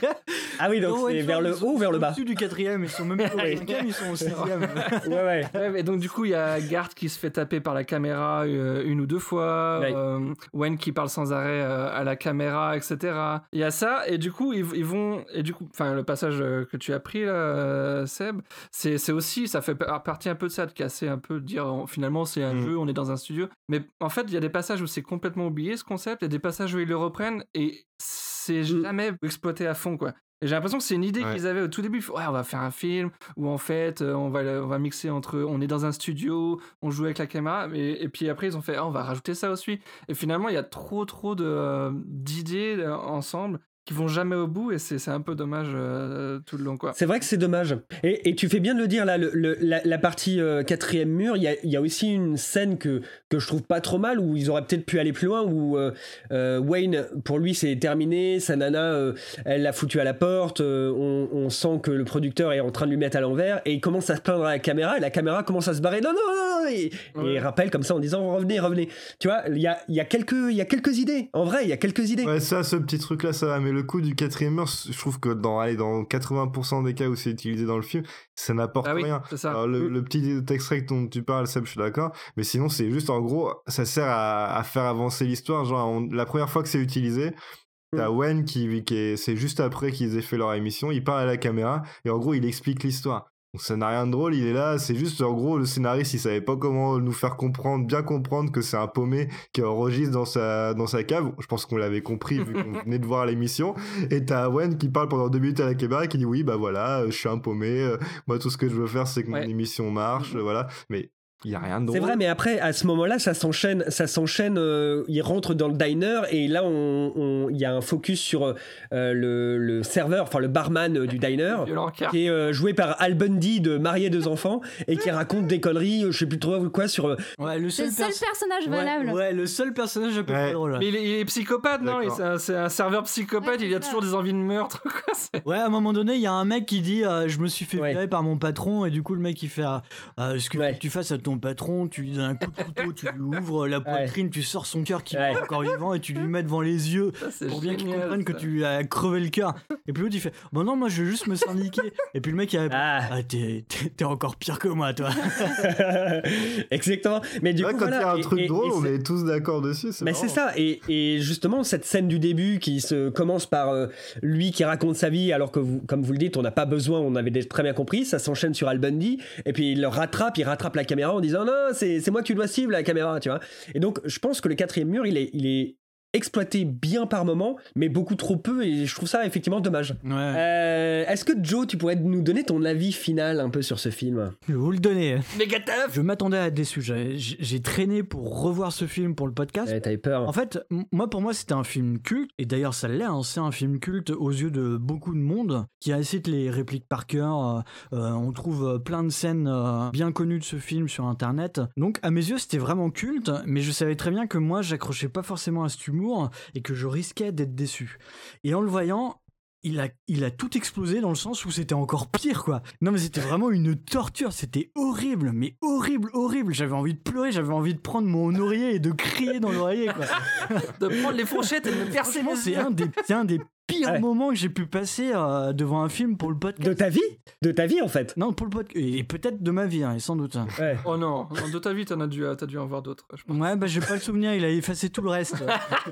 Ah oui, donc Non, c'est ouais, vers le ils sont- haut ou vers le ils sont bas au-dessus du quatrième, ils sont même pas au cinquième, ils sont au sixième. Ouais, ouais. Ouais, et donc du coup, il y a Garth qui se fait taper par la caméra euh, une ou deux fois, Ouais. euh, Wayne qui parle sans arrêt euh, à la caméra, et cetera. Il y a ça, et du coup, ils, ils vont, et du coup, enfin, le passage euh, que tu as pris là, euh, Seb, c'est c'est aussi, ça fait par- partie un peu de ça, de casser un peu, de dire euh, finalement c'est un Mm. jeu, on est dans un studio. Mais en fait, il y a des passages où c'est complètement oublié ce concept, il y a des passages où ils le reprennent et c'est jamais exploité à fond, quoi. Et j'ai l'impression que c'est une idée Ouais. qu'ils avaient au tout début. Ouais, on va faire un film où en fait, euh, on va, le- on va mixer entre. On est dans un studio, on joue avec la caméra. Et, et puis après, ils ont fait, ah, on va rajouter ça aussi. Et finalement, il y a trop, trop de, euh, d'idées euh, ensemble qui vont jamais au bout. Et c'est, c'est un peu dommage euh, tout le long, quoi. C'est vrai que c'est dommage. Et, et tu fais bien de le dire, là, le, le- la, la partie euh, quatrième mur, il y a, il y a aussi une scène que, que je trouve pas trop mal, où ils auraient peut-être pu aller plus loin, où euh, euh, Wayne, pour lui, c'est terminé, sa nana, euh, elle l'a foutu à la porte, euh, on, on sent que le producteur est en train de lui mettre à l'envers, et il commence à se plaindre à la caméra, et la caméra commence à se barrer, non, non, non, non, et, et il rappelle comme ça en disant, revenez, revenez. Tu vois, il y a, il y, a quelques, il y a quelques idées, en vrai, il y a quelques idées. Ouais, ça, ce petit truc-là, ça va. Mais le coup du quatrième mur, je trouve que dans, allez, dans quatre-vingts pour cent des cas où c'est utilisé dans le film, ça n'apporte Ah oui, rien. c'est ça. Alors, le, le petit extrait dont tu parles, Seb, je suis d'accord. Mais sinon, c'est juste, en gros, ça sert à, à faire avancer l'histoire. Genre, on- la première fois que c'est utilisé, t'as Wayne qui, qui est, c'est juste après qu'ils aient fait leur émission, il parle à la caméra et en gros, il explique l'histoire. Donc ça n'a rien de drôle, il est là, c'est juste en gros le scénariste il savait pas comment nous faire comprendre, bien comprendre que c'est un paumé qui enregistre dans sa, dans sa cave. Je pense qu'on l'avait compris vu qu'on venait de voir l'émission. Et t'as Wayne qui parle pendant deux minutes à la caméra et qui dit oui bah voilà, euh, je suis un paumé, euh, moi tout ce que je veux faire c'est que Ouais. mon émission marche, euh, voilà. Mais il y a rien de drôle. C'est vrai, mais après, à ce moment-là, ça s'enchaîne, ça s'enchaîne. Euh, il rentre dans le diner et là, on, on- il y a un focus sur euh, le, le serveur, enfin le barman euh, du diner, Violent car. qui est euh, joué par Al Bundy de Marié deux enfants et qui raconte des conneries, euh, je sais plus trop quoi, sur. euh, Ouais, le C'est seul, le seul perso- personnage Ouais, valable. ouais, le seul personnage un peu Ouais. plus drôle. Mais il est, il est psychopathe, non? D'accord. C'est un, c'est un serveur psychopathe, Ouais, il a c'est toujours ça. des envies de meurtre, quoi. C'est- Ouais, à un moment donné, il y a un mec qui dit euh, je me suis fait Ouais. virer par mon patron, et du coup, le mec il fait euh, euh, ce que Ouais. tu fasses à ton patron, tu lui donnes un coup de couteau, tu lui ouvres la poitrine, tu sors son cœur qui Ouais. est encore vivant et tu lui mets devant les yeux Ça, c'est pour bien qu'il génial, comprenne que ça. tu lui as crevé le cœur. Et puis l'autre il fait bon, non, moi je veux juste me syndiquer. Et puis le mec il a Ah. ah, t'es, t'es- t'es encore pire que moi, toi. Exactement. Mais du Ouais, coup, quand il voilà, y a un et- truc et- drôle, et on c'est- est tous d'accord dessus. C'est Mais c'est marrant. ça, et, et justement cette scène du début qui se commence par euh, lui qui raconte sa vie alors que vous, comme vous le dites, on n'a pas besoin, on avait déjà très bien compris, ça s'enchaîne sur Al Bundy et puis il le rattrape, il rattrape la caméra en disant non, c'est c'est moi que tu dois suivre la caméra, tu vois. Et donc je pense que le quatrième mur il est, il est exploité bien par moment, mais beaucoup trop peu et je trouve ça effectivement dommage. Ouais. Euh, Est-ce que Joe, tu pourrais nous donner ton avis final un peu sur ce film? Je vais vous le donner. Méga teuf. Je m'attendais à être déçu. J'ai, j'ai traîné pour revoir ce film pour le podcast. Ouais, t'avais peur. En fait, m- moi pour moi c'était un film culte, et d'ailleurs ça l'est, hein, c'est un film culte aux yeux de beaucoup de monde qui récite les répliques par cœur. Euh, euh, on trouve euh, plein de scènes euh, bien connues de ce film sur internet. Donc à mes yeux c'était vraiment culte, mais je savais très bien que moi j'accrochais pas forcément à cet humour et que je risquais d'être déçu. Et en le voyant, il a, il a tout explosé dans le sens où c'était encore pire, quoi. Non, mais c'était vraiment une torture, c'était horrible, mais horrible, horrible. J'avais envie de pleurer, j'avais envie de prendre mon oreiller et de crier dans l'oreiller, quoi. De prendre les fourchettes et de me percer Franchement, les c'est yeux. un des, c'est un des pires pire Ouais. moment que j'ai pu passer euh, devant un film pour le podcast. De ta vie De ta vie en fait. Non, pour le podcast. Et peut-être de ma vie, hein, sans doute. Ouais. Oh non, non, de ta vie, t'en as dû, t'as dû en voir d'autres. je pense. Ouais, bah j'ai pas le souvenir, il a effacé tout le reste.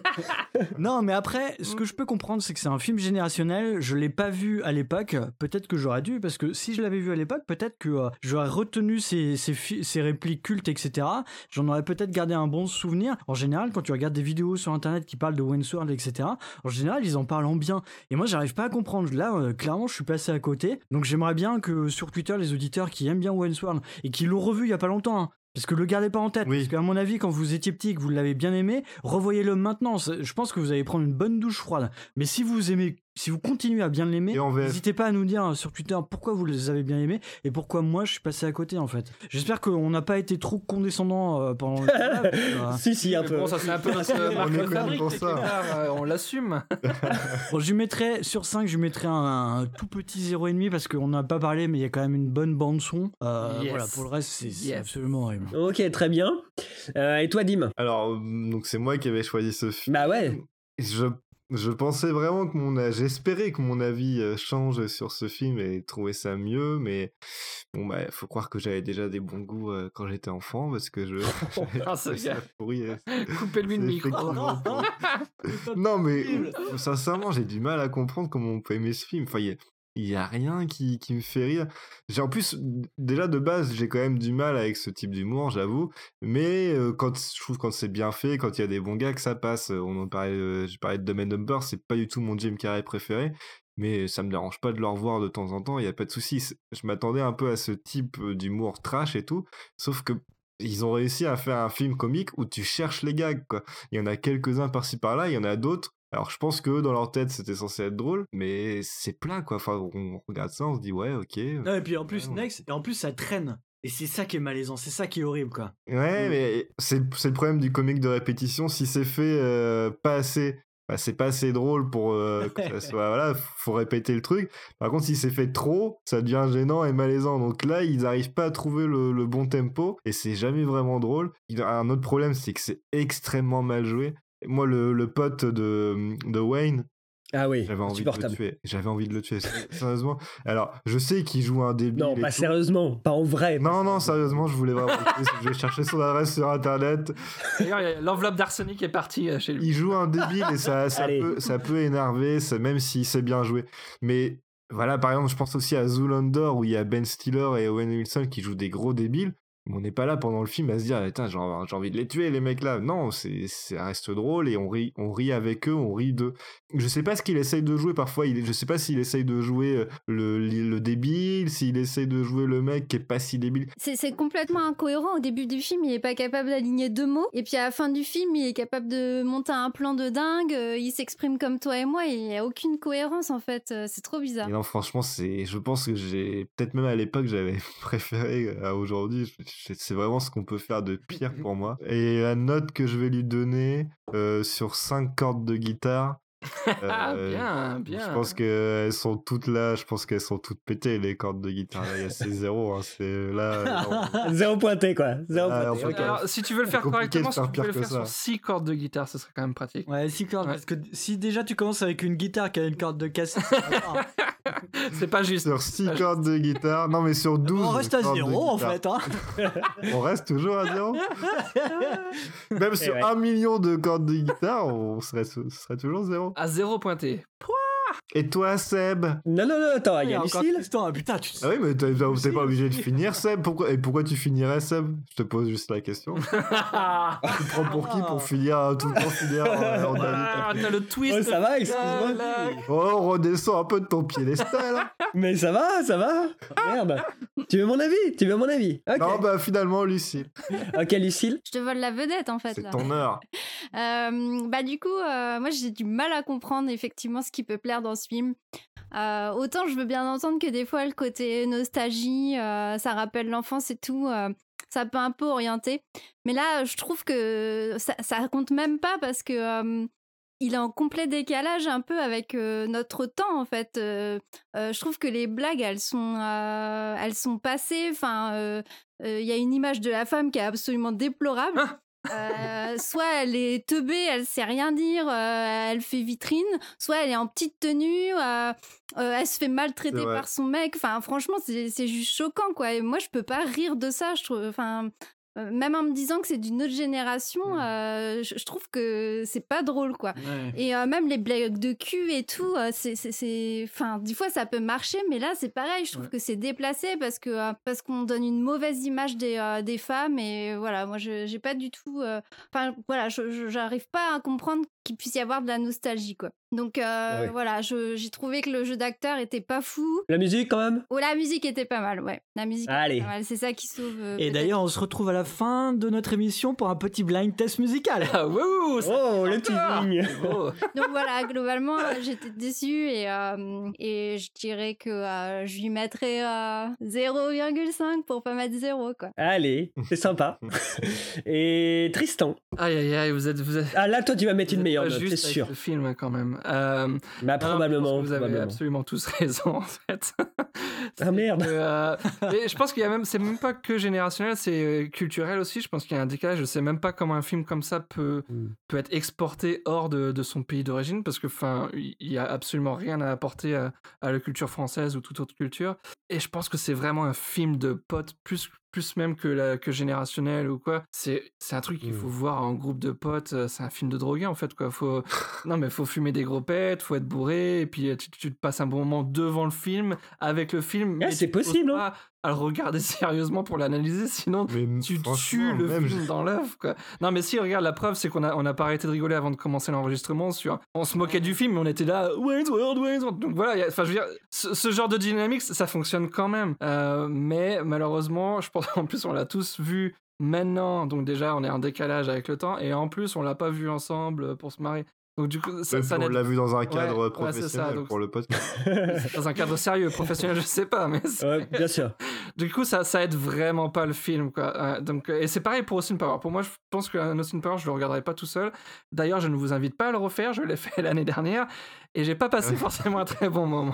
Non, mais après, ce que je peux comprendre, c'est que c'est un film générationnel. Je l'ai pas vu à l'époque. Peut-être que j'aurais dû, parce que si je l'avais vu à l'époque, peut-être que euh, j'aurais retenu ces, ces, fi- ces répliques cultes, et cetera. J'en aurais peut-être gardé un bon souvenir. En général, quand tu regardes des vidéos sur internet qui parlent de Wayne's World, et cetera, en général, ils en parlent en bien. Et moi, j'arrive pas à comprendre. Là, euh, clairement, je suis passé à côté. Donc, j'aimerais bien que sur Twitter, les auditeurs qui aiment bien Wayne's World et qui l'ont revu il y a pas longtemps, hein, parce que le gardez pas en tête. Parce qu'à mon avis, quand vous étiez petit, que vous l'avez bien aimé, revoyez-le maintenant. C'est- Je pense que vous allez prendre une bonne douche froide. Mais si vous aimez, si vous continuez à bien l'aimer, n'hésitez pas à nous dire sur Twitter pourquoi vous les avez bien aimés et pourquoi moi je suis passé à côté en fait. J'espère qu'on n'a pas été trop condescendant euh, pendant le débat, parce que, euh, Si, si, un Mais peu. bon, ça c'est un peu notre On marque est de connu fabrique, pour quelque ça. part, euh, on l'assume. Bon, je lui mettrais sur cinq, je lui mettrais un, un tout petit zéro virgule cinq parce qu'on n'a pas parlé, mais il y a quand même une bonne bande son. Euh, Yes. Voilà, pour le reste, c'est c'est Yes. absolument horrible. Ok, très bien. Euh, et toi, Dim? Alors, euh, donc c'est moi qui avais choisi ce film. Bah ouais. Je, je pensais vraiment que mon... a- J'espérais que mon avis euh, change sur ce film et trouver ça mieux, mais bon, bah, faut croire que j'avais déjà des bons goûts euh, quand j'étais enfant, parce que je... j'avais Ah, ce trouvé ça gars. pourri, euh, Coupez-lui le c'est micro. effectivement pourri. Non, mais euh, sincèrement, j'ai du mal à comprendre comment on peut aimer ce film. Enfin, il y a- il y a rien qui, qui me fait rire. J'ai en plus, déjà de base, j'ai quand même du mal avec ce type d'humour, j'avoue. Mais euh, quand je trouve quand c'est bien fait, quand il y a des bons gars, que ça passe. On en parlait, euh, j'ai parlé de Dumb and Dumber, c'est pas du tout mon Jim Carrey préféré, mais ça me dérange pas de le revoir de temps en temps. Il y a pas de souci. C'est- Je m'attendais un peu à ce type euh, d'humour trash et tout, sauf que ils ont réussi à faire un film comique où tu cherches les gags, quoi. Il y en a quelques-uns par-ci par-là, il y en a d'autres. Alors je pense que dans leur tête c'était censé être drôle, mais c'est plein quoi. Enfin, on regarde ça, on se dit ouais, ok. Non, et puis en plus, Next, et en plus, ça traîne. Et c'est ça qui est malaisant, c'est ça qui est horrible, quoi. Ouais, mais c'est c'est le problème du comique de répétition. Si c'est fait euh, pas assez, bah, c'est pas assez drôle pour euh, que ça soit. Voilà, faut répéter le truc. Par contre, si c'est fait trop, ça devient gênant et malaisant. Donc là, ils arrivent pas à trouver le, le bon tempo et c'est jamais vraiment drôle. Il y a un autre problème, c'est que c'est extrêmement mal joué. Moi, le, le pote de, de Wayne. Ah oui, j'avais envie de le insupportable. tuer. J'avais envie de le tuer, sérieusement. Alors, je sais qu'il joue un débile. Non, et pas tout. sérieusement, pas en vrai. Non, non, sérieusement, je voulais vraiment. Je cherchais son adresse sur internet. D'ailleurs, il y a l'enveloppe d'arsenic est partie euh, chez lui. Il joue un débile et ça, ça, peut, ça peut énerver, ça, même s'il sait bien jouer. Mais voilà, par exemple, je pense aussi à Zoolander où il y a Ben Stiller et Owen Wilson qui jouent des gros débiles. Mais on n'est pas là pendant le film à se dire, putain, j'ai envie j'ai envie de les tuer, les mecs là. Non, c'est, ça reste drôle et on rit, on rit avec eux, on rit d'eux. Je sais pas ce qu'il essaye de jouer parfois. Il, je sais pas s'il essaye de jouer le, le débile, s'il essaye de jouer le mec qui est pas si débile. C'est c'est complètement incohérent. Au début du film, il est pas capable d'aligner deux mots. Et puis à la fin du film, il est capable de monter un plan de dingue. euh, Il s'exprime comme toi et moi. Il n'y a aucune cohérence en fait. Euh, C'est trop bizarre. Et non, franchement, c'est, je pense que j'ai, peut-être même à l'époque, j'avais préféré à aujourd'hui. C'est vraiment ce qu'on peut faire de pire pour moi. Et la note que je vais lui donner euh, sur cinq cordes de guitare. Ah, euh, bien, bien. Je pense qu'elles sont toutes là, je pense qu'elles sont toutes pétées, les cordes de guitare. Là, il y a c'est zéro, hein, c'est là. non. Zéro pointé, quoi. Zéro Ah, pointé. en Ok. fait, Alors, si tu veux le c'est faire compliqué de correctement, si faire tu pouvais le pire que faire sur ça. six cordes de guitare, ce serait quand même pratique. Ouais, six cordes, parce que si déjà tu commences avec une guitare qui a une corde de cassette, c'est pas juste. Sur six cordes de guitare, non mais sur douze. on reste à cordes de zéro en guitare. fait. Hein. On reste toujours à zéro. Même sur ouais. un million de cordes de guitare, on serait, ce serait toujours zéro. À zéro pointé. Et toi, Seb? Non, non, non, attends, il y Il y a a encore Lucille. Tristan, ah, putain, tu Ah oui, mais t'es t'es pas obligé de finir, Seb. Pourquoi, et pourquoi tu finirais, Seb? Je te pose juste la question. Tu te prends pour qui pour finir tout le temps finir euh, en Ah, David? t'as le twist. Oh, ça va, excuse-moi. Oh, on redescend un peu de ton piédestal. Hein. Mais ça va, ça va. Merde. Tu veux mon avis? Tu veux mon avis? Ok. Non, bah finalement, Lucille. Ok, Lucille. Je te vole la vedette en fait. C'est là. ton heure. Euh, bah du coup, euh, moi j'ai du mal à comprendre effectivement ce qui peut plaire dans ce film. Euh, autant je veux bien entendre que des fois le côté nostalgie, euh, ça rappelle l'enfance et tout, euh, ça peut un peu orienter. Mais là, je trouve que ça, ça compte même pas parce que euh, il est en complet décalage un peu avec euh, notre temps en fait. Euh, euh, je trouve que les blagues, elles sont, euh, elles sont passées. Enfin, il euh, euh, y a une image de la femme qui est absolument déplorable. Euh, soit elle est teubée, elle sait rien dire, euh, elle fait vitrine, soit elle est en petite tenue, euh, euh, elle se fait maltraiter par son mec. Enfin, franchement, c'est, c'est juste choquant, quoi. Et moi, je peux pas rire de ça. Je trouve, enfin, euh, même en me disant que c'est d'une autre génération, euh, je, je trouve que c'est pas drôle, quoi. Ouais. Et euh, même les blagues de cul et tout, euh, c'est, c'est, c'est, enfin, des fois ça peut marcher, mais là c'est pareil. Je trouve Ouais. que c'est déplacé parce que euh, parce qu'on donne une mauvaise image des euh, des femmes et voilà, moi je j'ai pas du tout, euh, enfin voilà, je, je- j'arrive pas à comprendre qu'il puisse y avoir de la nostalgie, quoi. Donc euh, Ouais. voilà, je, j'ai trouvé que le jeu d'acteur était pas fou. La musique quand même. Oh, la musique était pas mal, ouais. La musique Allez. était pas mal, c'est ça qui sauve. euh, Et peut-être. d'ailleurs, on se retrouve à la fin de notre émission pour un petit blind test musical. Ah, wouh, Oh, le teasing. Donc voilà, globalement, euh, j'étais déçue et, euh, et je dirais que euh, je lui mettrais euh, zéro virgule cinq pour pas mettre zéro, quoi. Allez, c'est sympa. Et Tristan. Aïe aïe aïe, vous êtes. Vous êtes... Ah là, toi, tu vas mettre une meilleure Pas note, juste c'est avec sûr. le film quand même. Euh, Bah, non, probablement, je pense que vous avez probablement. absolument tous raison en fait. Ah merde. Que, euh, mais je pense qu'il y a même, c'est même pas que générationnel, c'est euh, culturel aussi. Je pense qu'il y a un décalage. Je sais même pas comment un film comme ça peut peut être exporté hors de, de son pays d'origine parce que enfin, il y a absolument rien à apporter à, à la culture française ou toute autre culture. Et je pense que c'est vraiment un film de potes plus plus même que la que générationnel ou quoi. C'est c'est un truc qu'il faut voir en groupe de potes. euh, C'est un film de drogué en fait quoi. Faut non mais faut fumer des gros pets, faut être bourré et puis euh, tu, tu te passes un bon moment devant le film avec le film. mais c'est tu poses possible, hein. pas à le regarder sérieusement pour l'analyser, sinon tu tues le même, film dans l'œuf quoi. Non mais si regarde, la preuve c'est qu'on a on a pas arrêté de rigoler avant de commencer l'enregistrement sur on se moquait du film mais on était là Wayne's World, Wayne's World. Donc voilà, y a- enfin je veux dire ce, ce genre de dynamique ça fonctionne quand même. Euh, mais malheureusement, je pense en plus on l'a tous vu maintenant, donc déjà on est en décalage avec le temps et en plus on l'a pas vu ensemble pour se marrer. Donc du coup ça, Même ça on n'aide- l'a vu dans un Ouais, cadre ouais, c'est professionnel ça, donc- pour le podcast. dans un cadre sérieux, professionnel, je sais pas, mais c'est- Ouais, bien sûr. du coup, ça, ça aide vraiment pas le film, quoi. Euh, donc, euh, et c'est pareil pour Austin Powers. Pour moi, je pense qu'un Austin Powers, je le regarderai pas tout seul. D'ailleurs, je ne vous invite pas à le refaire. Je l'ai fait l'année dernière et j'ai pas passé forcément un très bon moment.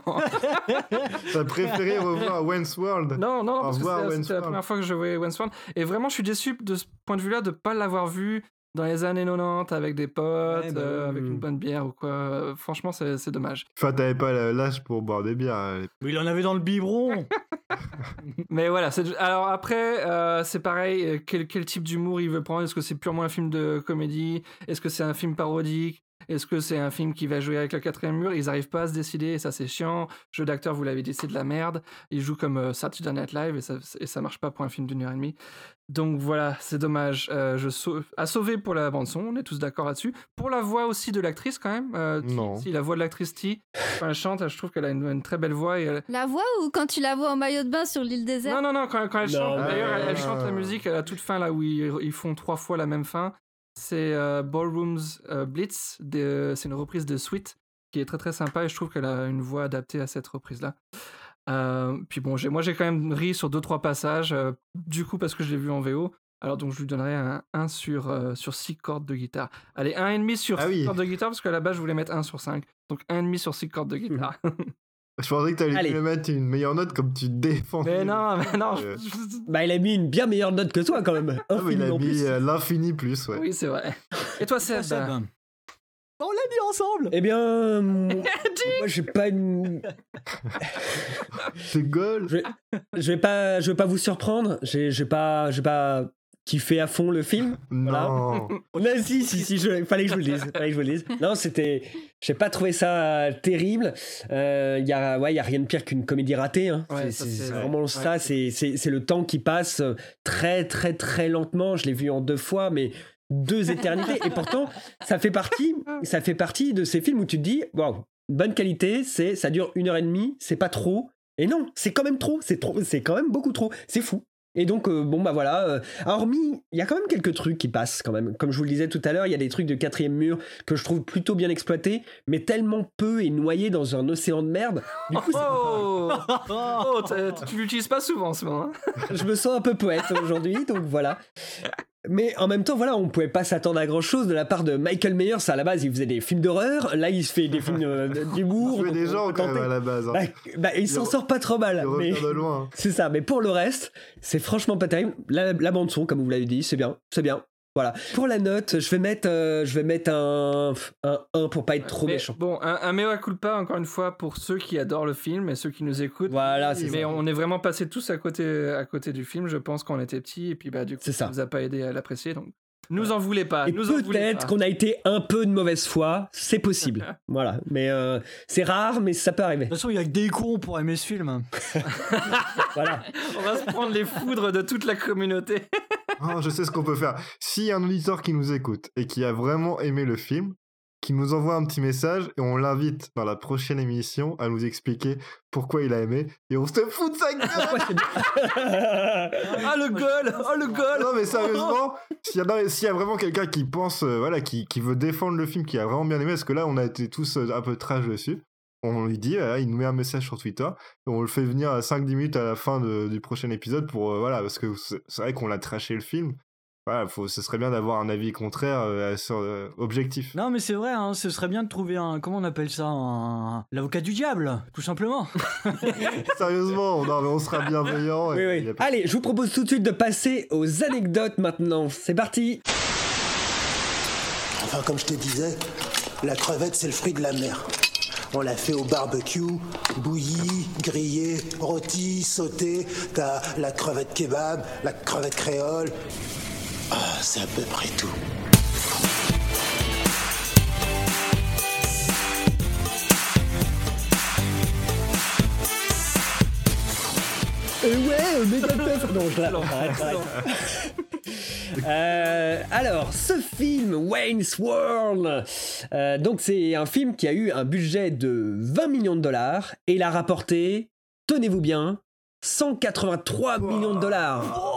T'as préféré revoir Wayne's World? Non, non, Au parce que revoir, c'était- Wayne's c'était la World. première fois que je voyais Wayne's World. Et vraiment, je suis déçu de ce point de vue-là de pas l'avoir vu dans les années quatre-vingt-dix avec des potes, Ouais, bah, euh, avec oui. une bonne bière ou quoi. Euh, franchement, c'est c'est dommage. Enfin, t'avais pas la- l'âge pour boire des bières. à l'époque. Mais il en avait dans le biberon. Mais voilà, c'est- alors après, euh, c'est pareil, euh, quel, quel type d'humour il veut prendre? Est-ce que c'est purement un film de comédie? Est-ce que c'est un film parodique? Est-ce que c'est un film qui va jouer avec le quatrième mur? Ils arrivent pas à se décider et ça c'est chiant. Jeu d'acteur, vous l'avez dit, c'est de la merde. Ils jouent comme euh, Saturday Night Live et ça, et ça marche pas pour un film d'une heure et demie. Donc voilà, c'est dommage. Euh, je sau- à sauver pour la bande son, on est tous d'accord là-dessus. Pour la voix aussi de l'actrice quand même. euh, T- Non. Si la voix de l'actrice T, quand elle chante, je trouve qu'elle a une, une très belle voix et elle, La voix ou quand tu la vois en maillot de bain sur l'île déserte? non, non, non, quand, quand elle Non, chante, non, d'ailleurs, non, elle, elle non, chante la non. musique à la toute fin, là où ils, ils font trois fois la même fin. C'est euh, Ballrooms euh, Blitz, de- c'est une reprise de Sweet, qui est très très sympa et je trouve qu'elle a une voix adaptée à cette reprise-là. Euh, puis bon, j'ai, moi j'ai quand même ri sur deux trois passages, euh, du coup parce que je l'ai vu en V O. Alors donc je lui donnerais un un sur, euh, sur six cordes de guitare. Allez, un virgule cinq sur Ah six oui. cordes de guitare, parce qu'à la base je voulais mettre un sur cinq. Donc un virgule cinq sur six cordes de guitare. Je pensais que t'allais Allez. lui mettre une meilleure note comme tu te défends. Mais non, mais non. Euh, je- Bah, il a mis une bien meilleure note que toi quand même. Ah oui, il a Infiniment mis plus. euh, l'infini plus, ouais. Oui, c'est vrai. Et toi, Seb? Seb. On l'a dit ensemble. Eh bien, moi, moi, j'ai pas une. C'est goal. Je, je vais pas, je vais pas vous surprendre. J'ai, j'ai pas, j'ai pas kiffé à fond le film. Voilà. Non. Non, si, si, si, je, fallait que je vous le dise. Fallait que je vous le dise. Non, c'était, j'ai pas trouvé ça terrible. Euh, y a, ouais, y a rien de pire qu'une comédie ratée. Hein. Ouais, c'est, ça, c'est- c'est- c'est ouais. vraiment Ouais. ça. C'est, c'est, c'est le temps qui passe très, très, très lentement. Je l'ai vu en deux fois, mais deux éternités. Et pourtant, ça fait partie, ça fait partie de ces films où tu te dis, wow, bonne qualité, c'est, ça dure une heure et demie, c'est pas trop. Et non, c'est quand même trop. C'est trop, c'est quand même beaucoup trop. C'est fou. Et donc, euh, bon, bah voilà. Euh, hormis, il y a quand même quelques trucs qui passent quand même. Comme je vous le disais tout à l'heure, il y a des trucs de quatrième mur que je trouve plutôt bien exploités, mais tellement peu et noyés dans un océan de merde. Du coup, c'est- Oh, oh t'as- tu l'utilises pas souvent en ce moment. hein. je me sens un peu poète aujourd'hui, donc voilà. Mais en même temps, voilà, on pouvait pas s'attendre à grand chose de la part de Michael Myers. À la base, il faisait des films d'horreur. Là, il se fait des films euh, d'humour. Il fait donc des on gens peut quand même tenter. à la base. hein. Bah, bah, il Il s'en re- sort pas trop mal. Il mais... revient de loin. C'est ça, mais pour le reste, c'est franchement pas terrible. La, la bande son, comme vous l'avez dit, c'est bien, c'est bien. Voilà. Pour la note, je vais mettre, euh, je vais mettre un, un un pour pas être trop mais, méchant. Bon, un, un mea culpa, encore une fois, pour ceux qui adorent le film et ceux qui nous écoutent. Voilà, c'est mais ça. on est vraiment passés tous à côté, à côté du film, je pense, quand on était petits. Et puis, bah, du coup, ça, ça nous a pas aidé à l'apprécier. Donc, nous en voulez pas. Et nous en voulez peut-être pas. qu'on a été un peu de mauvaise foi, c'est possible. Voilà, mais euh, c'est rare, mais ça peut arriver. De toute façon, il y a que des cons pour aimer ce film. Voilà. On va se prendre les foudres de toute la communauté. Oh, je sais ce qu'on peut faire. S'il y a un auditeur qui nous écoute et qui a vraiment aimé le film, qui nous envoie un petit message et on l'invite dans la prochaine émission à nous expliquer pourquoi il a aimé et on se fout de sa gueule. Ah le goal, oh le goal. Non mais sérieusement, s'il y a, s'il y a vraiment quelqu'un qui pense, euh, voilà, qui, qui veut défendre le film, qui a vraiment bien aimé, parce que là on a été tous euh, un peu trash dessus. On lui dit, voilà, il nous met un message sur Twitter, et on le fait venir à cinq dix minutes à la fin de, du prochain épisode pour, euh, voilà, parce que c'est, c'est vrai qu'on l'a trashé le film. Voilà, faut, ce serait bien d'avoir un avis contraire, euh, sur, euh, objectif. Non mais c'est vrai, hein, ce serait bien de trouver un, comment on appelle ça, un... l'avocat du diable, tout simplement. Sérieusement, non, mais on sera bienveillant. Oui, oui. Pas... Allez, je vous propose tout de suite de passer aux anecdotes maintenant. C'est parti. Enfin, comme je te disais, la crevette c'est le fruit de la mer. On l'a fait au barbecue, bouillie, grillée, rôtie, sautée. T'as la crevette kebab, la crevette créole. Ah, c'est à peu près tout. Euh, ouais, méga teuf. Non, je l'arrête, arrête, arrête. Euh, alors, ce film, Wayne's World, euh, donc c'est un film qui a eu un budget de vingt millions de dollars et il a rapporté, tenez-vous bien, cent quatre-vingt-trois millions de dollars.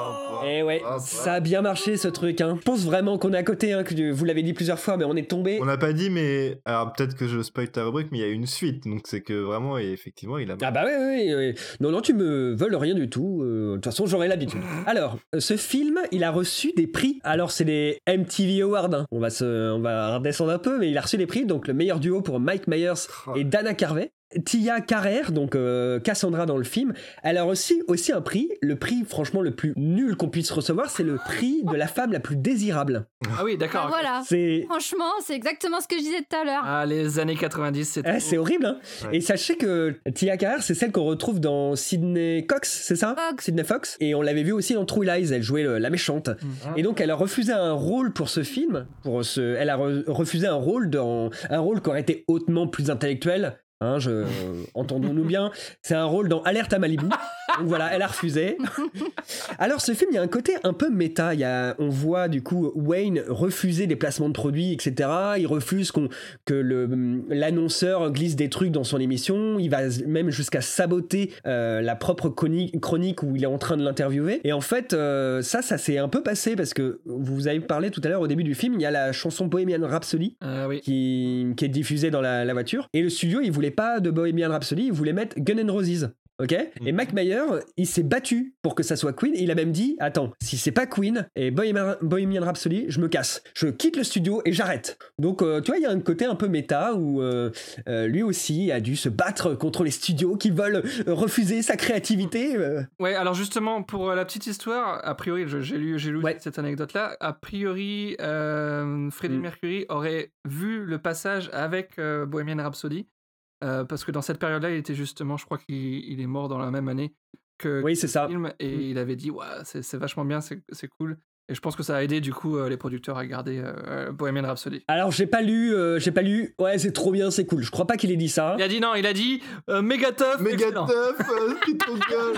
Et ouais, ça a bien marché ce truc. Hein. Je pense vraiment qu'on est à côté, hein, que vous l'avez dit plusieurs fois, mais on est tombé. On n'a pas dit, mais alors peut-être que je spoil ta rubrique, mais il y a une suite, donc c'est que vraiment, et effectivement, il a. Ah bah oui, oui, oui. Non, non, tu me voles rien du tout. Euh, de toute façon, j'aurai l'habitude. Alors, ce film, il a reçu des prix. Alors, c'est les M T V Awards. Hein. On va se, on va redescendre un peu, mais il a reçu des prix. Donc, le meilleur duo pour Mike Myers et Dana Carvey. Tia Carrère, donc euh, Cassandra dans le film, elle a reçu aussi un prix, le prix franchement le plus nul qu'on puisse recevoir, c'est le prix de la femme la plus désirable. Ah oui, d'accord. Ah, voilà, c'est... franchement, c'est exactement ce que je disais tout à l'heure. Ah, les années quatre-vingt-dix, c'est... Eh, c'est horrible, hein. Ouais. Et sachez que Tia Carrère, c'est celle qu'on retrouve dans Sydney Cox, c'est ça Fox. Sydney Fox. Et on l'avait vu aussi dans True Lies, elle jouait le, la méchante. Mmh. Et donc, elle a refusé un rôle pour ce film, pour ce... elle a re- refusé un rôle, dans... un rôle qui aurait été hautement plus intellectuel. Hein, je... euh, entendons-nous bien, c'est un rôle dans Alerte à Malibu. Donc voilà, elle a refusé. Alors ce film, il y a un côté un peu méta. Il y a, on voit du coup Wayne refuser des placements de produits, et cetera. Il refuse qu'on, que le, l'annonceur glisse des trucs dans son émission. Il va même jusqu'à saboter euh, la propre chronique, chronique où il est en train de l'interviewer. Et en fait, euh, ça, ça s'est un peu passé parce que vous avez parlé tout à l'heure au début du film, il y a la chanson Bohemian Rhapsody euh, oui. qui, qui est diffusée dans la, la voiture. Et le studio, il voulait pas de Bohemian Rhapsody, il voulait mettre Guns N' Roses. Ok, et Mac Mayer, il s'est battu pour que ça soit Queen. Et il a même dit, attends, si c'est pas Queen et Bohemian, Bohemian Rhapsody, je me casse, je quitte le studio et j'arrête. Donc euh, tu vois, il y a un côté un peu méta où euh, euh, lui aussi a dû se battre contre les studios qui veulent refuser sa créativité. Euh. Ouais, alors justement pour la petite histoire, a priori, je, j'ai lu, j'ai lu ouais. cette anecdote-là. A priori, euh, Freddie mm. Mercury aurait vu le passage avec euh, Bohemian Rhapsody. Euh, parce que dans cette période-là, il était justement, je crois qu'il il est mort dans la même année que oui, c'est le ça. film, et mmh. il avait dit, ouais, c'est, c'est vachement bien, c'est, c'est cool. Et je pense que ça a aidé du coup euh, les producteurs à garder euh, Bohemian Rhapsody. Alors j'ai pas lu, euh, j'ai pas lu. Ouais, c'est trop bien, c'est cool. Je crois pas qu'il ait dit ça. Il a dit non, il a dit euh, méga tough, méga tough, euh, c'est trop gueule.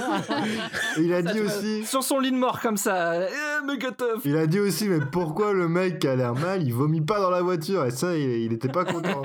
Et il a ça, dit aussi sur son lit de mort comme ça, euh, méga tough. Il a dit aussi, mais pourquoi le mec qui a l'air mal, il vomit pas dans la voiture? Et ça, il, il était pas content.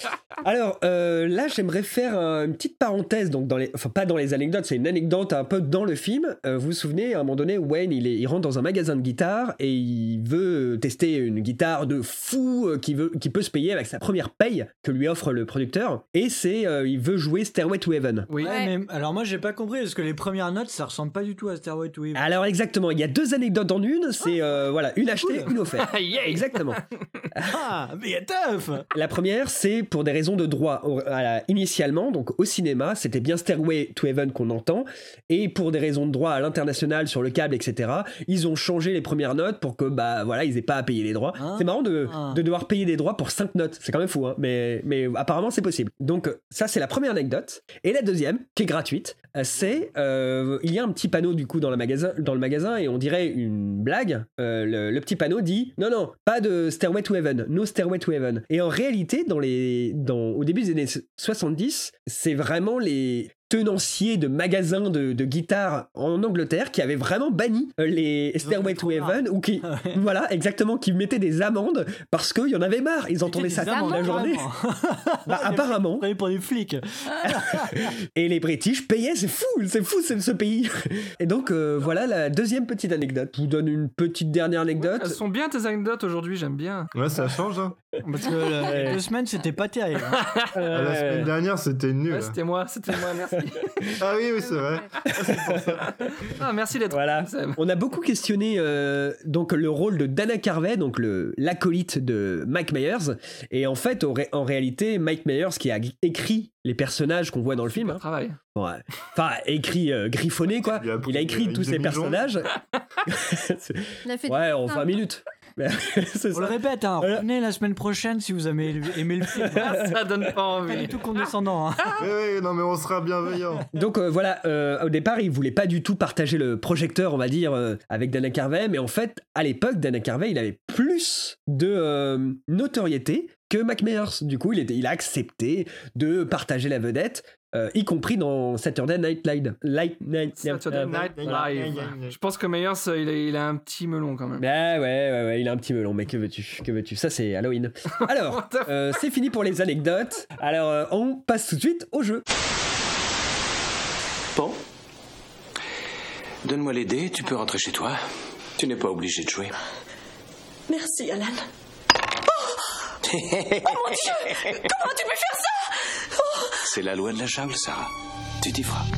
Alors euh, là, j'aimerais faire euh, une petite parenthèse, donc dans les, enfin pas dans les anecdotes, c'est une anecdote un peu dans le film. Euh, vous vous souvenez, à un moment donné, Wayne, il, est, il rentre dans un magasin de guitare et il veut tester une guitare de fou euh, qui veut, qui peut se payer avec sa première paye que lui offre le producteur. Et c'est, euh, il veut jouer Stairway to Heaven. Oui. Ouais, mais alors moi j'ai pas compris parce que les premières notes ça ressemble pas du tout à Stairway to Heaven. Alors exactement, il y a deux anecdotes dans en une, c'est euh, voilà, une achetée, une offerte. Yeah. Exactement. Ah, mais tough. La première, c'est pour des raisons de droit. Au- à la- initialement, donc au cinéma, c'était bien Stairway to Heaven qu'on entend, et pour des raisons de droit à l'international sur le câble, et cetera, ils ont changé les premières notes pour que bah voilà, ils aient pas à payer les droits. Hein c'est marrant de, Ah. de devoir payer des droits pour cinq notes. C'est quand même fou, hein, mais mais apparemment c'est possible. Donc ça, c'est la première anecdote. Et la deuxième, qui est gratuite, euh, c'est euh, il y a un petit panneau du coup dans, la magasin, dans le magasin et on dirait une blague. Euh, le, le petit panneau dit non non, pas de Stairway to Heaven, no Stairway to Heaven. Et en réalité, dans les, dans, au début des années soixante-dix, c'est vraiment les tenanciers de magasins de, de guitare en Angleterre qui avaient vraiment banni euh, les Stairway to Heaven ou qui voilà exactement qui mettaient des amendes parce qu'il y en avait marre, ils entendaient ça toute la journée. Bah, apparemment. Pour les flics. Et les British payaient, c'est fou, c'est fou ce, ce pays. Et donc euh, voilà la deuxième petite anecdote. Je vous donne une petite dernière anecdote. Elles sont bien tes anecdotes aujourd'hui, j'aime bien. Ouais, ça change, hein. Parce que euh, les deux semaines, c'était pas terrible. hein. Ah, la semaine dernière, c'était nul. Ouais, c'était moi, c'était moi, merci. Ah oui, oui, c'est vrai. Ah, c'est pour ça. Ah, merci d'être Voilà. On a beaucoup questionné euh, donc le rôle de Dana Carvey, donc le l'acolyte de Mike Myers. Et en fait, au ré- en réalité, Mike Myers qui a écrit les personnages qu'on voit dans le film. Hein. Travail. Ouais. Enfin, écrit euh, griffonné quoi. Il a, Il a écrit une tous ces demi-journée. personnages. Il a fait Ouais, des en dessins. vingt minutes. C'est On ça. le répète, hein, revenez la semaine prochaine si vous avez aimé le film. Ça donne pas Pas envie. du tout condescendant. Hein. Oui, oui, non, mais on sera bienveillant. Donc euh, voilà, euh, au départ, il voulait pas du tout partager le projecteur, on va dire, euh, avec Dana Carvey, mais en fait, à l'époque, Dana Carvey, il avait plus de euh, notoriété que Mike Myers. Du coup, il, était, il a accepté de partager la vedette, euh, y compris dans Saturday Night Live. Light, night, Saturday euh, Night voilà. Live. Je pense que Myers, il a, il a un petit melon quand même. Ah ouais, ouais, ouais, il a un petit melon, mais que veux-tu, que veux-tu, ça c'est Halloween. Alors, euh, c'est fini pour les anecdotes. Alors, euh, on passe tout de suite au jeu. Bon. Donne-moi les dés, tu peux rentrer chez toi. Tu n'es pas obligé de jouer. Merci, Alan. Oh, oh mon Dieu! Comment tu peux faire ça? Oh. C'est la loi de la jungle, Sarah. Tu t'y feras.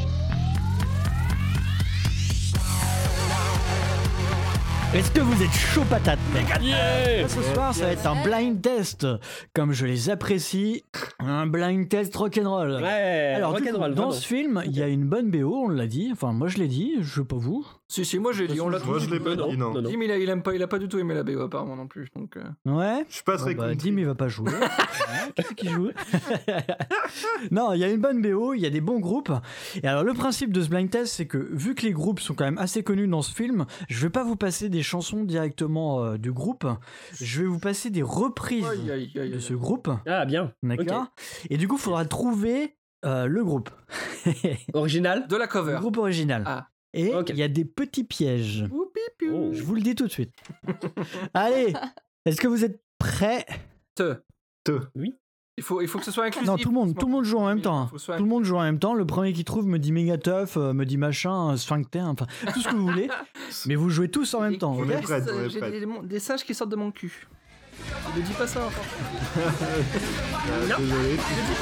Est-ce que vous êtes chaud patate, mec? Yeah. Ce soir, ça va être un blind test, comme je les apprécie, un blind test rock'n'roll. Ouais, Alors, du coup, rock'n'roll, dans vraiment. ce film, il y a une bonne B O, on l'a dit. Enfin, moi je l'ai dit, je sais pas vous. Si, si, moi j'ai dit, on l'a Moi, tous je l'ai dit. pas dit, non. Dim, il a, il aime pas, il a pas du tout aimé la B O apparemment non plus. Donc, euh... Ouais. Je suis pas très Bon, bah, country. Dim, il va pas jouer. Qu'est-ce qu'il joue? Non, il y a une bonne B O, il y a des bons groupes. Et alors, le principe de ce blind test, c'est que vu que les groupes sont quand même assez connus dans ce film, je vais pas vous passer des chansons directement euh, du groupe. Je vais vous passer des reprises Aïe, aïe, aïe, de aïe. ce groupe. Ah bien, D'accord. Et du coup, il faudra trouver euh, le groupe. Original. De la cover. Le groupe original. Ah. Et il Ok. y a des petits pièges. Oupi, piou. Oh. Je vous le dis tout de suite. Allez, est-ce que vous êtes prêts? Te. Te. Oui. Il faut, il faut que ce soit inclusif. Non, tout le monde, tout le monde joue en même temps. hein. Faut que ce soit Tout le monde joue en même temps. Le premier qui trouve me dit méga tough, euh, me dit machin, euh, sphincter, enfin tout ce que vous voulez. Mais vous jouez tous en même temps. On ok est prêts, on est J'ai prêts. des, des singes qui sortent de mon cul. Ne dis pas ça encore. Ah, désolé.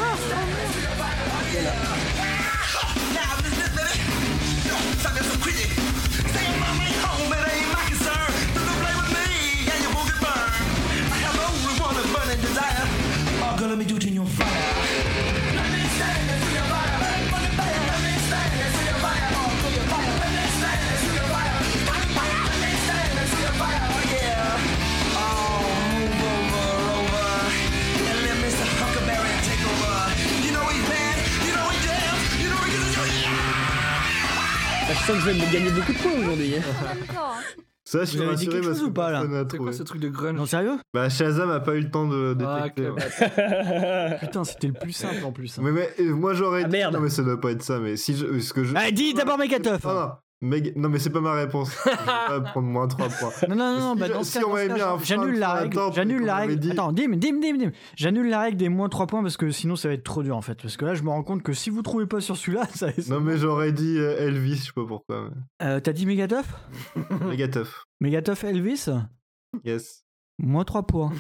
Bah, je sens que je vais me gagner beaucoup de points aujourd'hui. hein. En même temps, hein. Ça, je suis Vous avez dit rassuré quelque parce chose que ou pas, là personne n'a C'est quoi trouvé. ce truc de grunge? Non, sérieux? Bah, Shazam a pas eu le temps de Ah, détecter. ok. Putain, c'était le plus simple en plus. hein. Mais, mais euh, moi j'aurais Ah, dit. merde. Non, mais ça doit pas être ça. Mais si je. Ce que je... Ah, dis d'abord Megatoff. Non, non. Meg- Non, mais c'est pas ma réponse. Je vais pas prendre moins trois points. Non, non, non, non, Si bah je- dans ce si cas, on dans ce m'avait cas, mis un frein j'annule la sur la règle. tempe, J'annule comme la on avait règle. dit. Attends, dim, dim, dim, dim. J'annule la règle des moins trois points parce que sinon ça va être trop dur en fait. Parce que là, je me rends compte que si vous trouvez pas sur celui-là, ça. Non, mais j'aurais dit euh, Elvis, je sais pas pourquoi. Euh, T'as dit Megatoff? Mais... Megatoff. Megatoff Elvis? Yes. Moins trois points.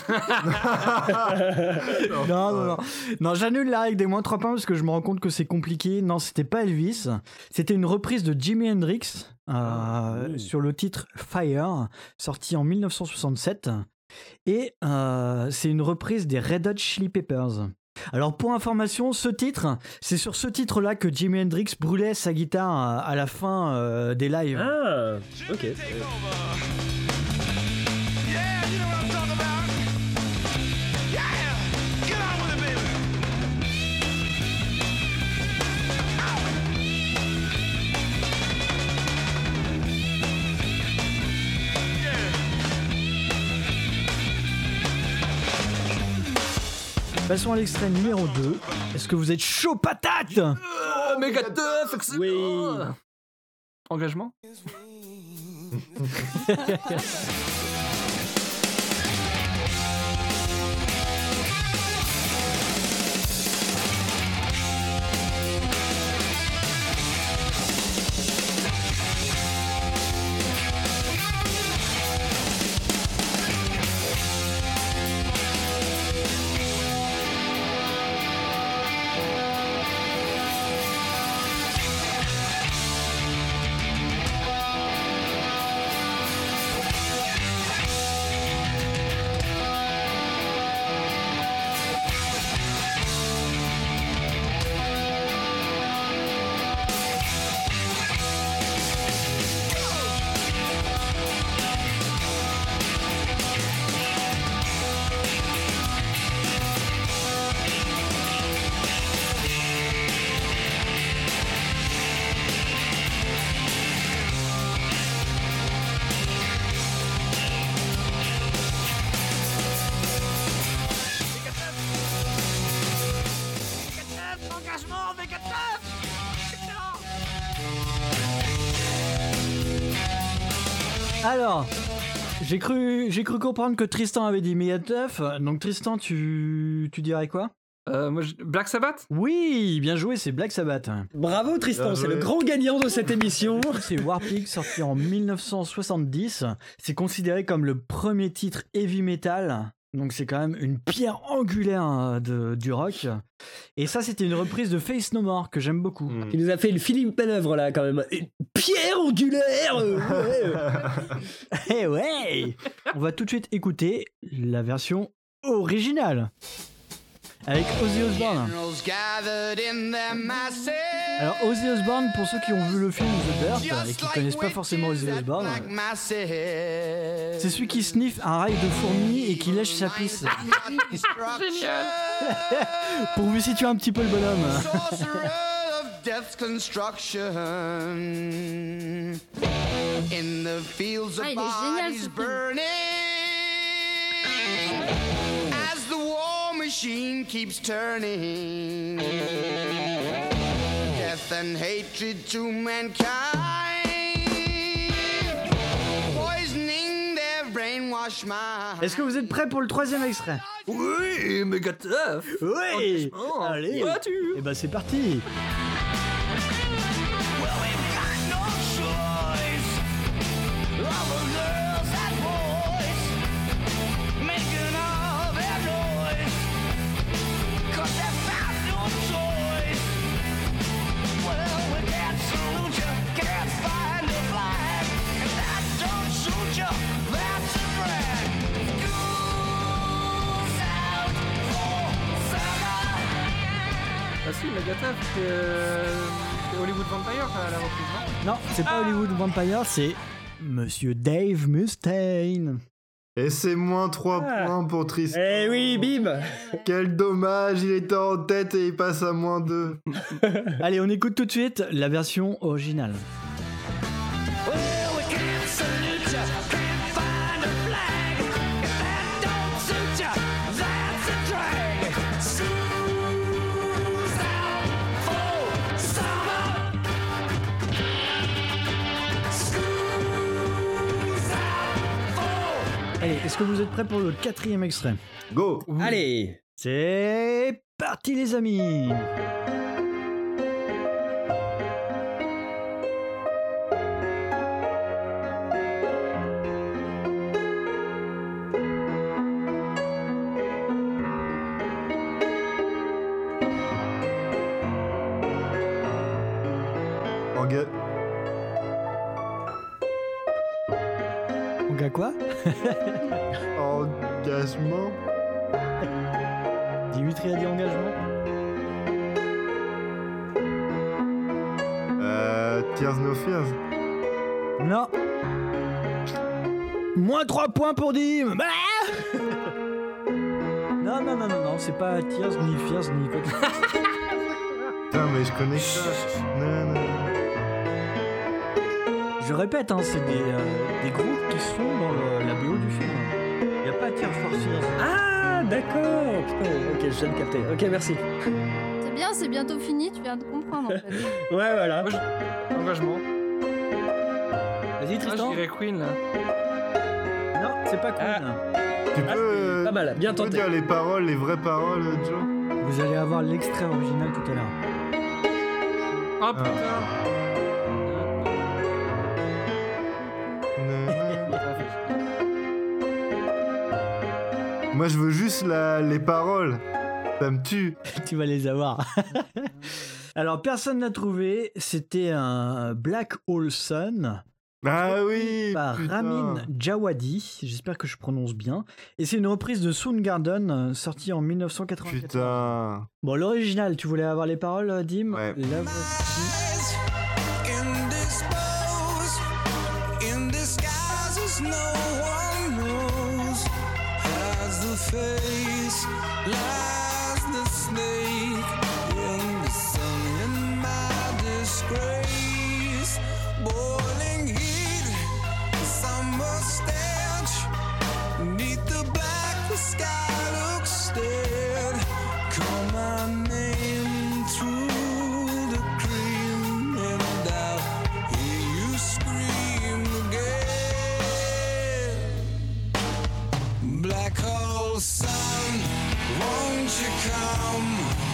non, non, non. Non, j'annule la règle des moins trois points parce que je me rends compte que c'est compliqué. Non, c'était pas Elvis. C'était une reprise de Jimi Hendrix euh, ah, oui. sur le titre Fire, sorti en dix-neuf cent soixante-sept. Et euh, c'est une reprise des Red Hot Chili Peppers. Alors pour information, ce titre, c'est sur ce titre-là que Jimi Hendrix brûlait sa guitare à, à la fin euh, des lives. Ah, ok. Passons à l'extrait numéro deux. Est-ce que vous êtes chaud patate? euh, Megadeth, excellent. Oui. Engagement. Alors, j'ai cru, j'ai cru comprendre que Tristan avait dit Megadeth. Donc Tristan, tu, tu dirais quoi? euh, moi, je... Black Sabbath? Oui, bien joué, c'est Black Sabbath. Bravo Tristan, c'est le grand gagnant de cette émission. C'est Warpig, sorti en dix-neuf cent soixante-dix. C'est considéré comme le premier titre heavy metal. Donc c'est quand même une pierre angulaire de, du rock. Et ça, c'était une reprise de Face No More que j'aime beaucoup. Mmh. Il nous a fait une Philippe Manœuvre là quand même. Une pierre angulaire. Ouais. Eh ouais. On va tout de suite écouter la version originale avec Ozzy Osbourne. Alors Ozzy Osbourne, pour ceux qui ont vu le film The Dirt et qui connaissent pas forcément Ozzy Osbourne, c'est celui qui sniffe un rail de fourmi et qui lèche sa pisse. Génial. Pour vous situer un petit peu le bonhomme. Ah, il est génial ce film. Machine keeps turning, death and hatred to mankind, poisoning their brainwashed mind. Est-ce que vous êtes prêts pour le troisième extrait? Oui, Megadeth. Oui. Oh, allez. Et bah c'est parti. Ah si, Megadeth, c'est euh, Hollywood Vampire à la reprise, non? Non, c'est pas ah. Hollywood Vampire, c'est Monsieur Dave Mustaine. Et c'est moins trois ah. points pour Tristan. Eh oui, bim. Quel dommage, il était en tête et il passe à moins deux. Allez, on écoute tout de suite la version originale. Allez, est-ce que vous êtes prêts pour le quatrième extrait? Go. Oui. Allez. C'est parti les amis. quoi? Engagement. Dimitri a dit engagement. Euh, Tears No Fears. Non. Moins trois points pour Dim. Bah non, non, non, non, non, c'est pas Tears, ni Fears, ni quoi. Putain, mais je connais ça. Non, non. Je répète, hein, c'est des, euh, des groupes qui sont dans le, la B O du film. Il n'y a pas Tears for Fears. Ah, d'accord. Putain, ok, je viens de capter. Ok, merci. C'est bien, c'est bientôt fini, tu viens de comprendre en fait. Ouais, voilà. Moi, je... Engagement. Vas-y, Tristan. Ah, je dirais Queen, là. Non, c'est pas Queen. Ah. Tu Ah, peux, euh, pas mal, bien tu peux tenté. dire les paroles, les vraies paroles, Joe? Vous allez avoir l'extrait original tout à l'heure. Oh putain. Moi, je veux juste la, les paroles. Ça me tue. Tu vas les avoir. Alors, personne n'a trouvé. C'était un Black Hole Sun. Ah oui, par putain. Ramin Djawadi, j'espère que je prononce bien. Et c'est une reprise de Soundgarden, euh, sortie en mille neuf cent quatre-vingt-quatorze. Putain. Bon, l'original, tu voulais avoir les paroles, Dim? Ouais. La voici. In disguises no one knows. Has the face, lies the snake. In the sun, in my disgrace. Boiling heat, summer stench. Neath the black, the sky looks dead. Call my name through the cream, and I'll hear you scream again. Black hole sun, won't you come?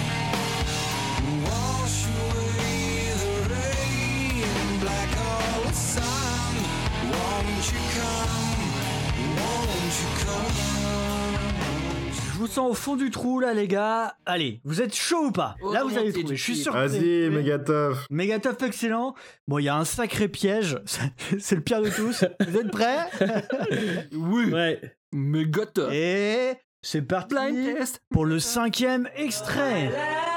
Wash away the rain. Black hole sun, won't you come? Won't you come? Je vous sens au fond du trou, là, les gars. Allez, vous êtes chaud ou pas? Là, vous allez trouver. Je suis sûr que vous allez Vas-y, trouver. Megatoff. Megatoff excellent. Bon, il y a un sacré piège. C'est le pire de tous. Vous êtes prêts? Oui. Ouais. Megatoff. Et c'est parti Blind test. pour le cinquième extrait.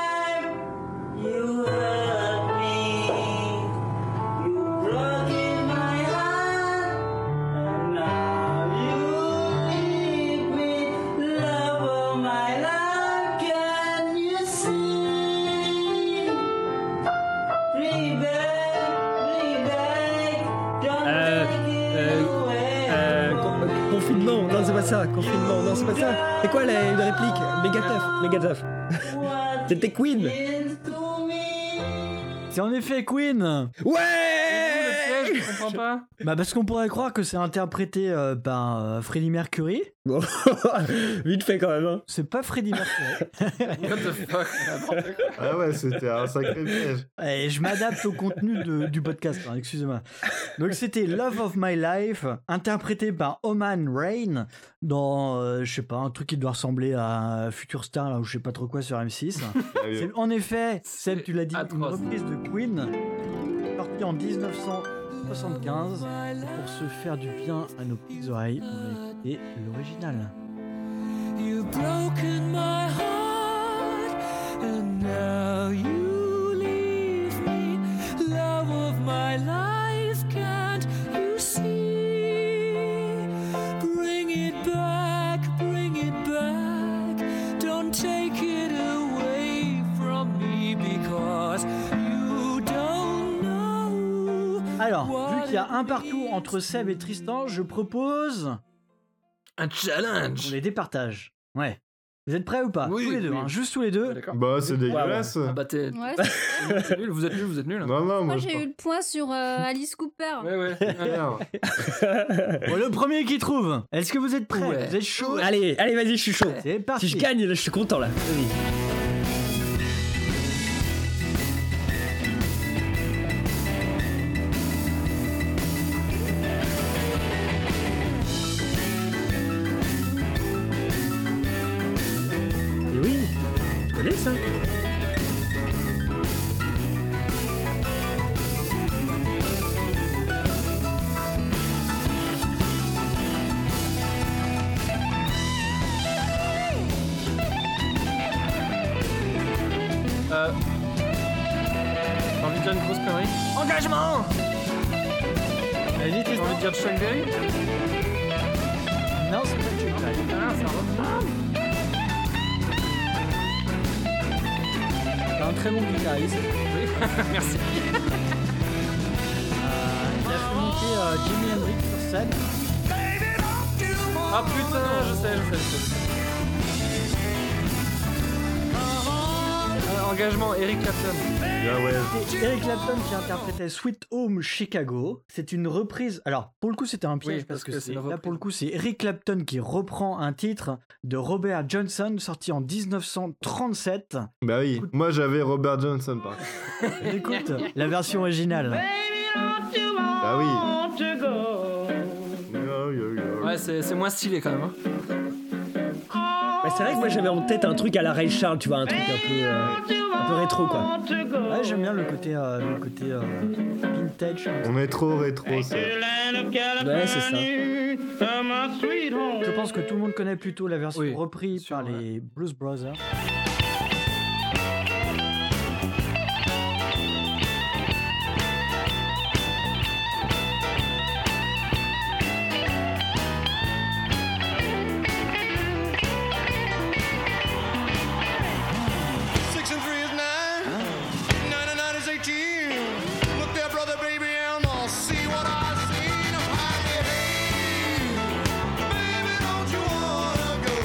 Euh, euh, euh, con- confinement, non c'est pas ça, confinement, non c'est pas ça. C'est quoi la, une réplique? Megatoff, Megatoff. C'était Queen. C'est en effet Queen. Ouais. Le piège, je comprends pas. Bah parce qu'on pourrait croire que c'est interprété euh, par euh, Freddie Mercury. Bon, vite fait quand même. Hein. C'est pas Freddie Mercury. What the fuck, n'importe quoi. Ah ouais, c'était un sacré piège. Et je m'adapte au contenu de- du podcast, hein, excusez-moi. Donc c'était Love of My Life, interprété par Oman Rain dans, euh, je sais pas, un truc qui doit ressembler à Future Star, là, ou je sais pas trop quoi sur M six. C'est en effet, Seb, tu l'as dit, une atroce. reprise de Queen, sortie en dix-neuf cent soixante-quinze. Pour se faire du bien à nos petites oreilles, on va écouter l'original. You've broken my heart, and now you leave me. Love of my life, can't you see? Bring it back, bring it back. Don't take it away from me, because you don't know. Alors, vu qu'il y a un partout entre Seb et Tristan, je propose Un challenge. on les départage. Ouais. Vous êtes prêts ou pas? Oui, Tous les deux, oui. hein, juste tous les deux. D'accord. Bah, c'est dégueulasse. Ah bah t'es Ouais, t'es nul, vous êtes nul, vous êtes nul. Non, non, moi, moi je j'ai eu le point sur euh, Alice Cooper. Ouais, ouais. Merde. Bon, le premier qui trouve. Est-ce que vous êtes prêts? Ouais. Vous êtes chaud? Allez, allez, vas-y, je suis chaud. C'est parti. Si je gagne, là, je suis content là. Vas-y. Et oui, tu connais ça? Euh... J'ai envie de dire une grosse connerie. Engagement. Vas-y, J'ai envie de dire Chuck Berry. Non, c'est pas Chuck Berry. Ah, ça reprend. C'est un très bon guitariste. Oui, merci. Euh, il a fait monter euh, Jimi Hendrix sur scène. Ah putain, je sais, je sais, je sais. Euh, engagement, Eric Clapton. Ah ouais. C'est Eric Clapton qui interprétait Sweet Home Chicago. C'est une reprise. Alors, pour le coup, c'était un piège Oui, parce, parce que, que c'est- c'est une là, pour le coup, c'est Eric Clapton qui reprend un titre de Robert Johnson sorti en dix-neuf cent trente-sept. Bah oui, moi j'avais Robert Johnson par contre. Écoute, la version originale. Bah oui. Ouais, c'est c'est moins stylé quand même. Hein. Bah, c'est vrai que moi j'avais en tête un truc à la Ray Charles, tu vois, un truc un peu, euh, un peu rétro quoi. Ouais, j'aime bien le côté, euh, le côté euh, vintage. On est trop rétro ça. Ouais, c'est ça. Je pense que tout le monde connaît plutôt la version Oui, reprise sûr, par ouais. les Blues Brothers. Six and three is nine. Nine and nine is eighteen. Look there, brother, baby, and I'll see what I see. Now, hey, hey, baby, don't you wanna go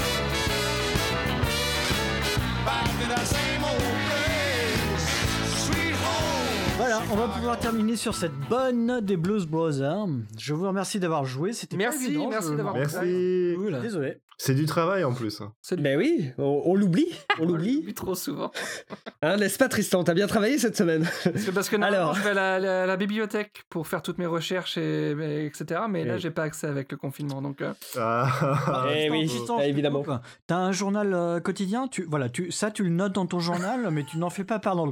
back to that same old place, sweet home? Voilà, on va pouvoir terminer sur cette bonne note des Blues Brothers. Je vous remercie d'avoir joué. C'était pas Merci, évident, merci je- d'avoir Merci. Cool. Désolé. C'est du travail en plus. hein. Ben oui, on, on l'oublie, on l'oublie. Oui, trop souvent. Hein, n'est-ce pas Tristan, t'as bien travaillé cette semaine? Parce que, parce que normalement, Alors. je vais à la, la- la bibliothèque pour faire toutes mes recherches, et, et- etc. Mais là, Oui. j'ai pas accès avec le confinement. Donc, euh, Ah. Eh oui, Tristan, ah, je te évidemment. coupe. T'as un journal euh, quotidien, tu voilà, tu ça tu le notes dans ton journal, mais tu n'en fais pas part dans le.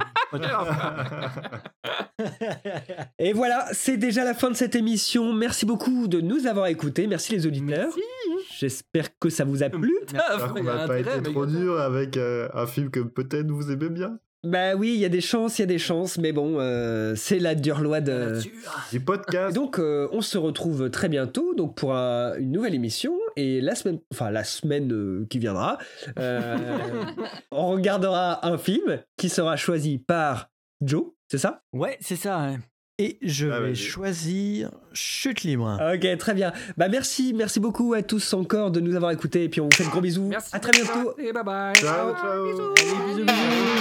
Et voilà, c'est déjà la fin de cette émission. Merci beaucoup de nous avoir écoutés. Merci les auditeurs. J'espère que ça vous a plu. J'espère qu'on n'a pas été trop dur avec euh, un film que peut-être vous aimez bien. Bah oui, il y a des chances, il y a des chances, mais bon, euh, c'est la dure loi de... Du podcast. Donc, euh, on se retrouve très bientôt donc pour un- une nouvelle émission. Et la semaine, enfin la semaine euh, qui viendra, euh, on regardera un film qui sera choisi par Joe, c'est ça? Ouais, c'est ça. hein. Et je Ah, vais vas-y. choisir Chute libre. Ok, très bien. Bah merci, merci beaucoup à tous encore de nous avoir écoutés. Et puis on vous fait de gros bisous. merci. À très bientôt. Et bye bye. Ciao, ciao. Allez, bisous, bisous.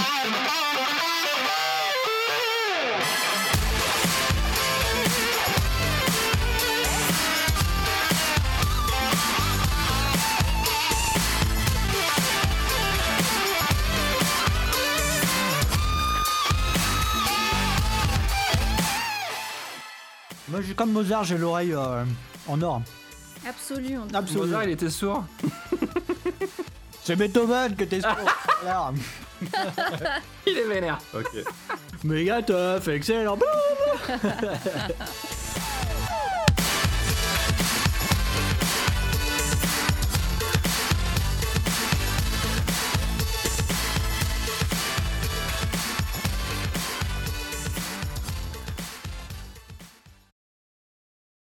Moi, j'ai- comme Mozart, j'ai l'oreille euh, en or. Absolu. on dit. Absolument. Mozart, il était sourd. C'est Beethoven que t'es sourd. Alors, Il est vénère. Ok. méga tough, excellent. Blablabla.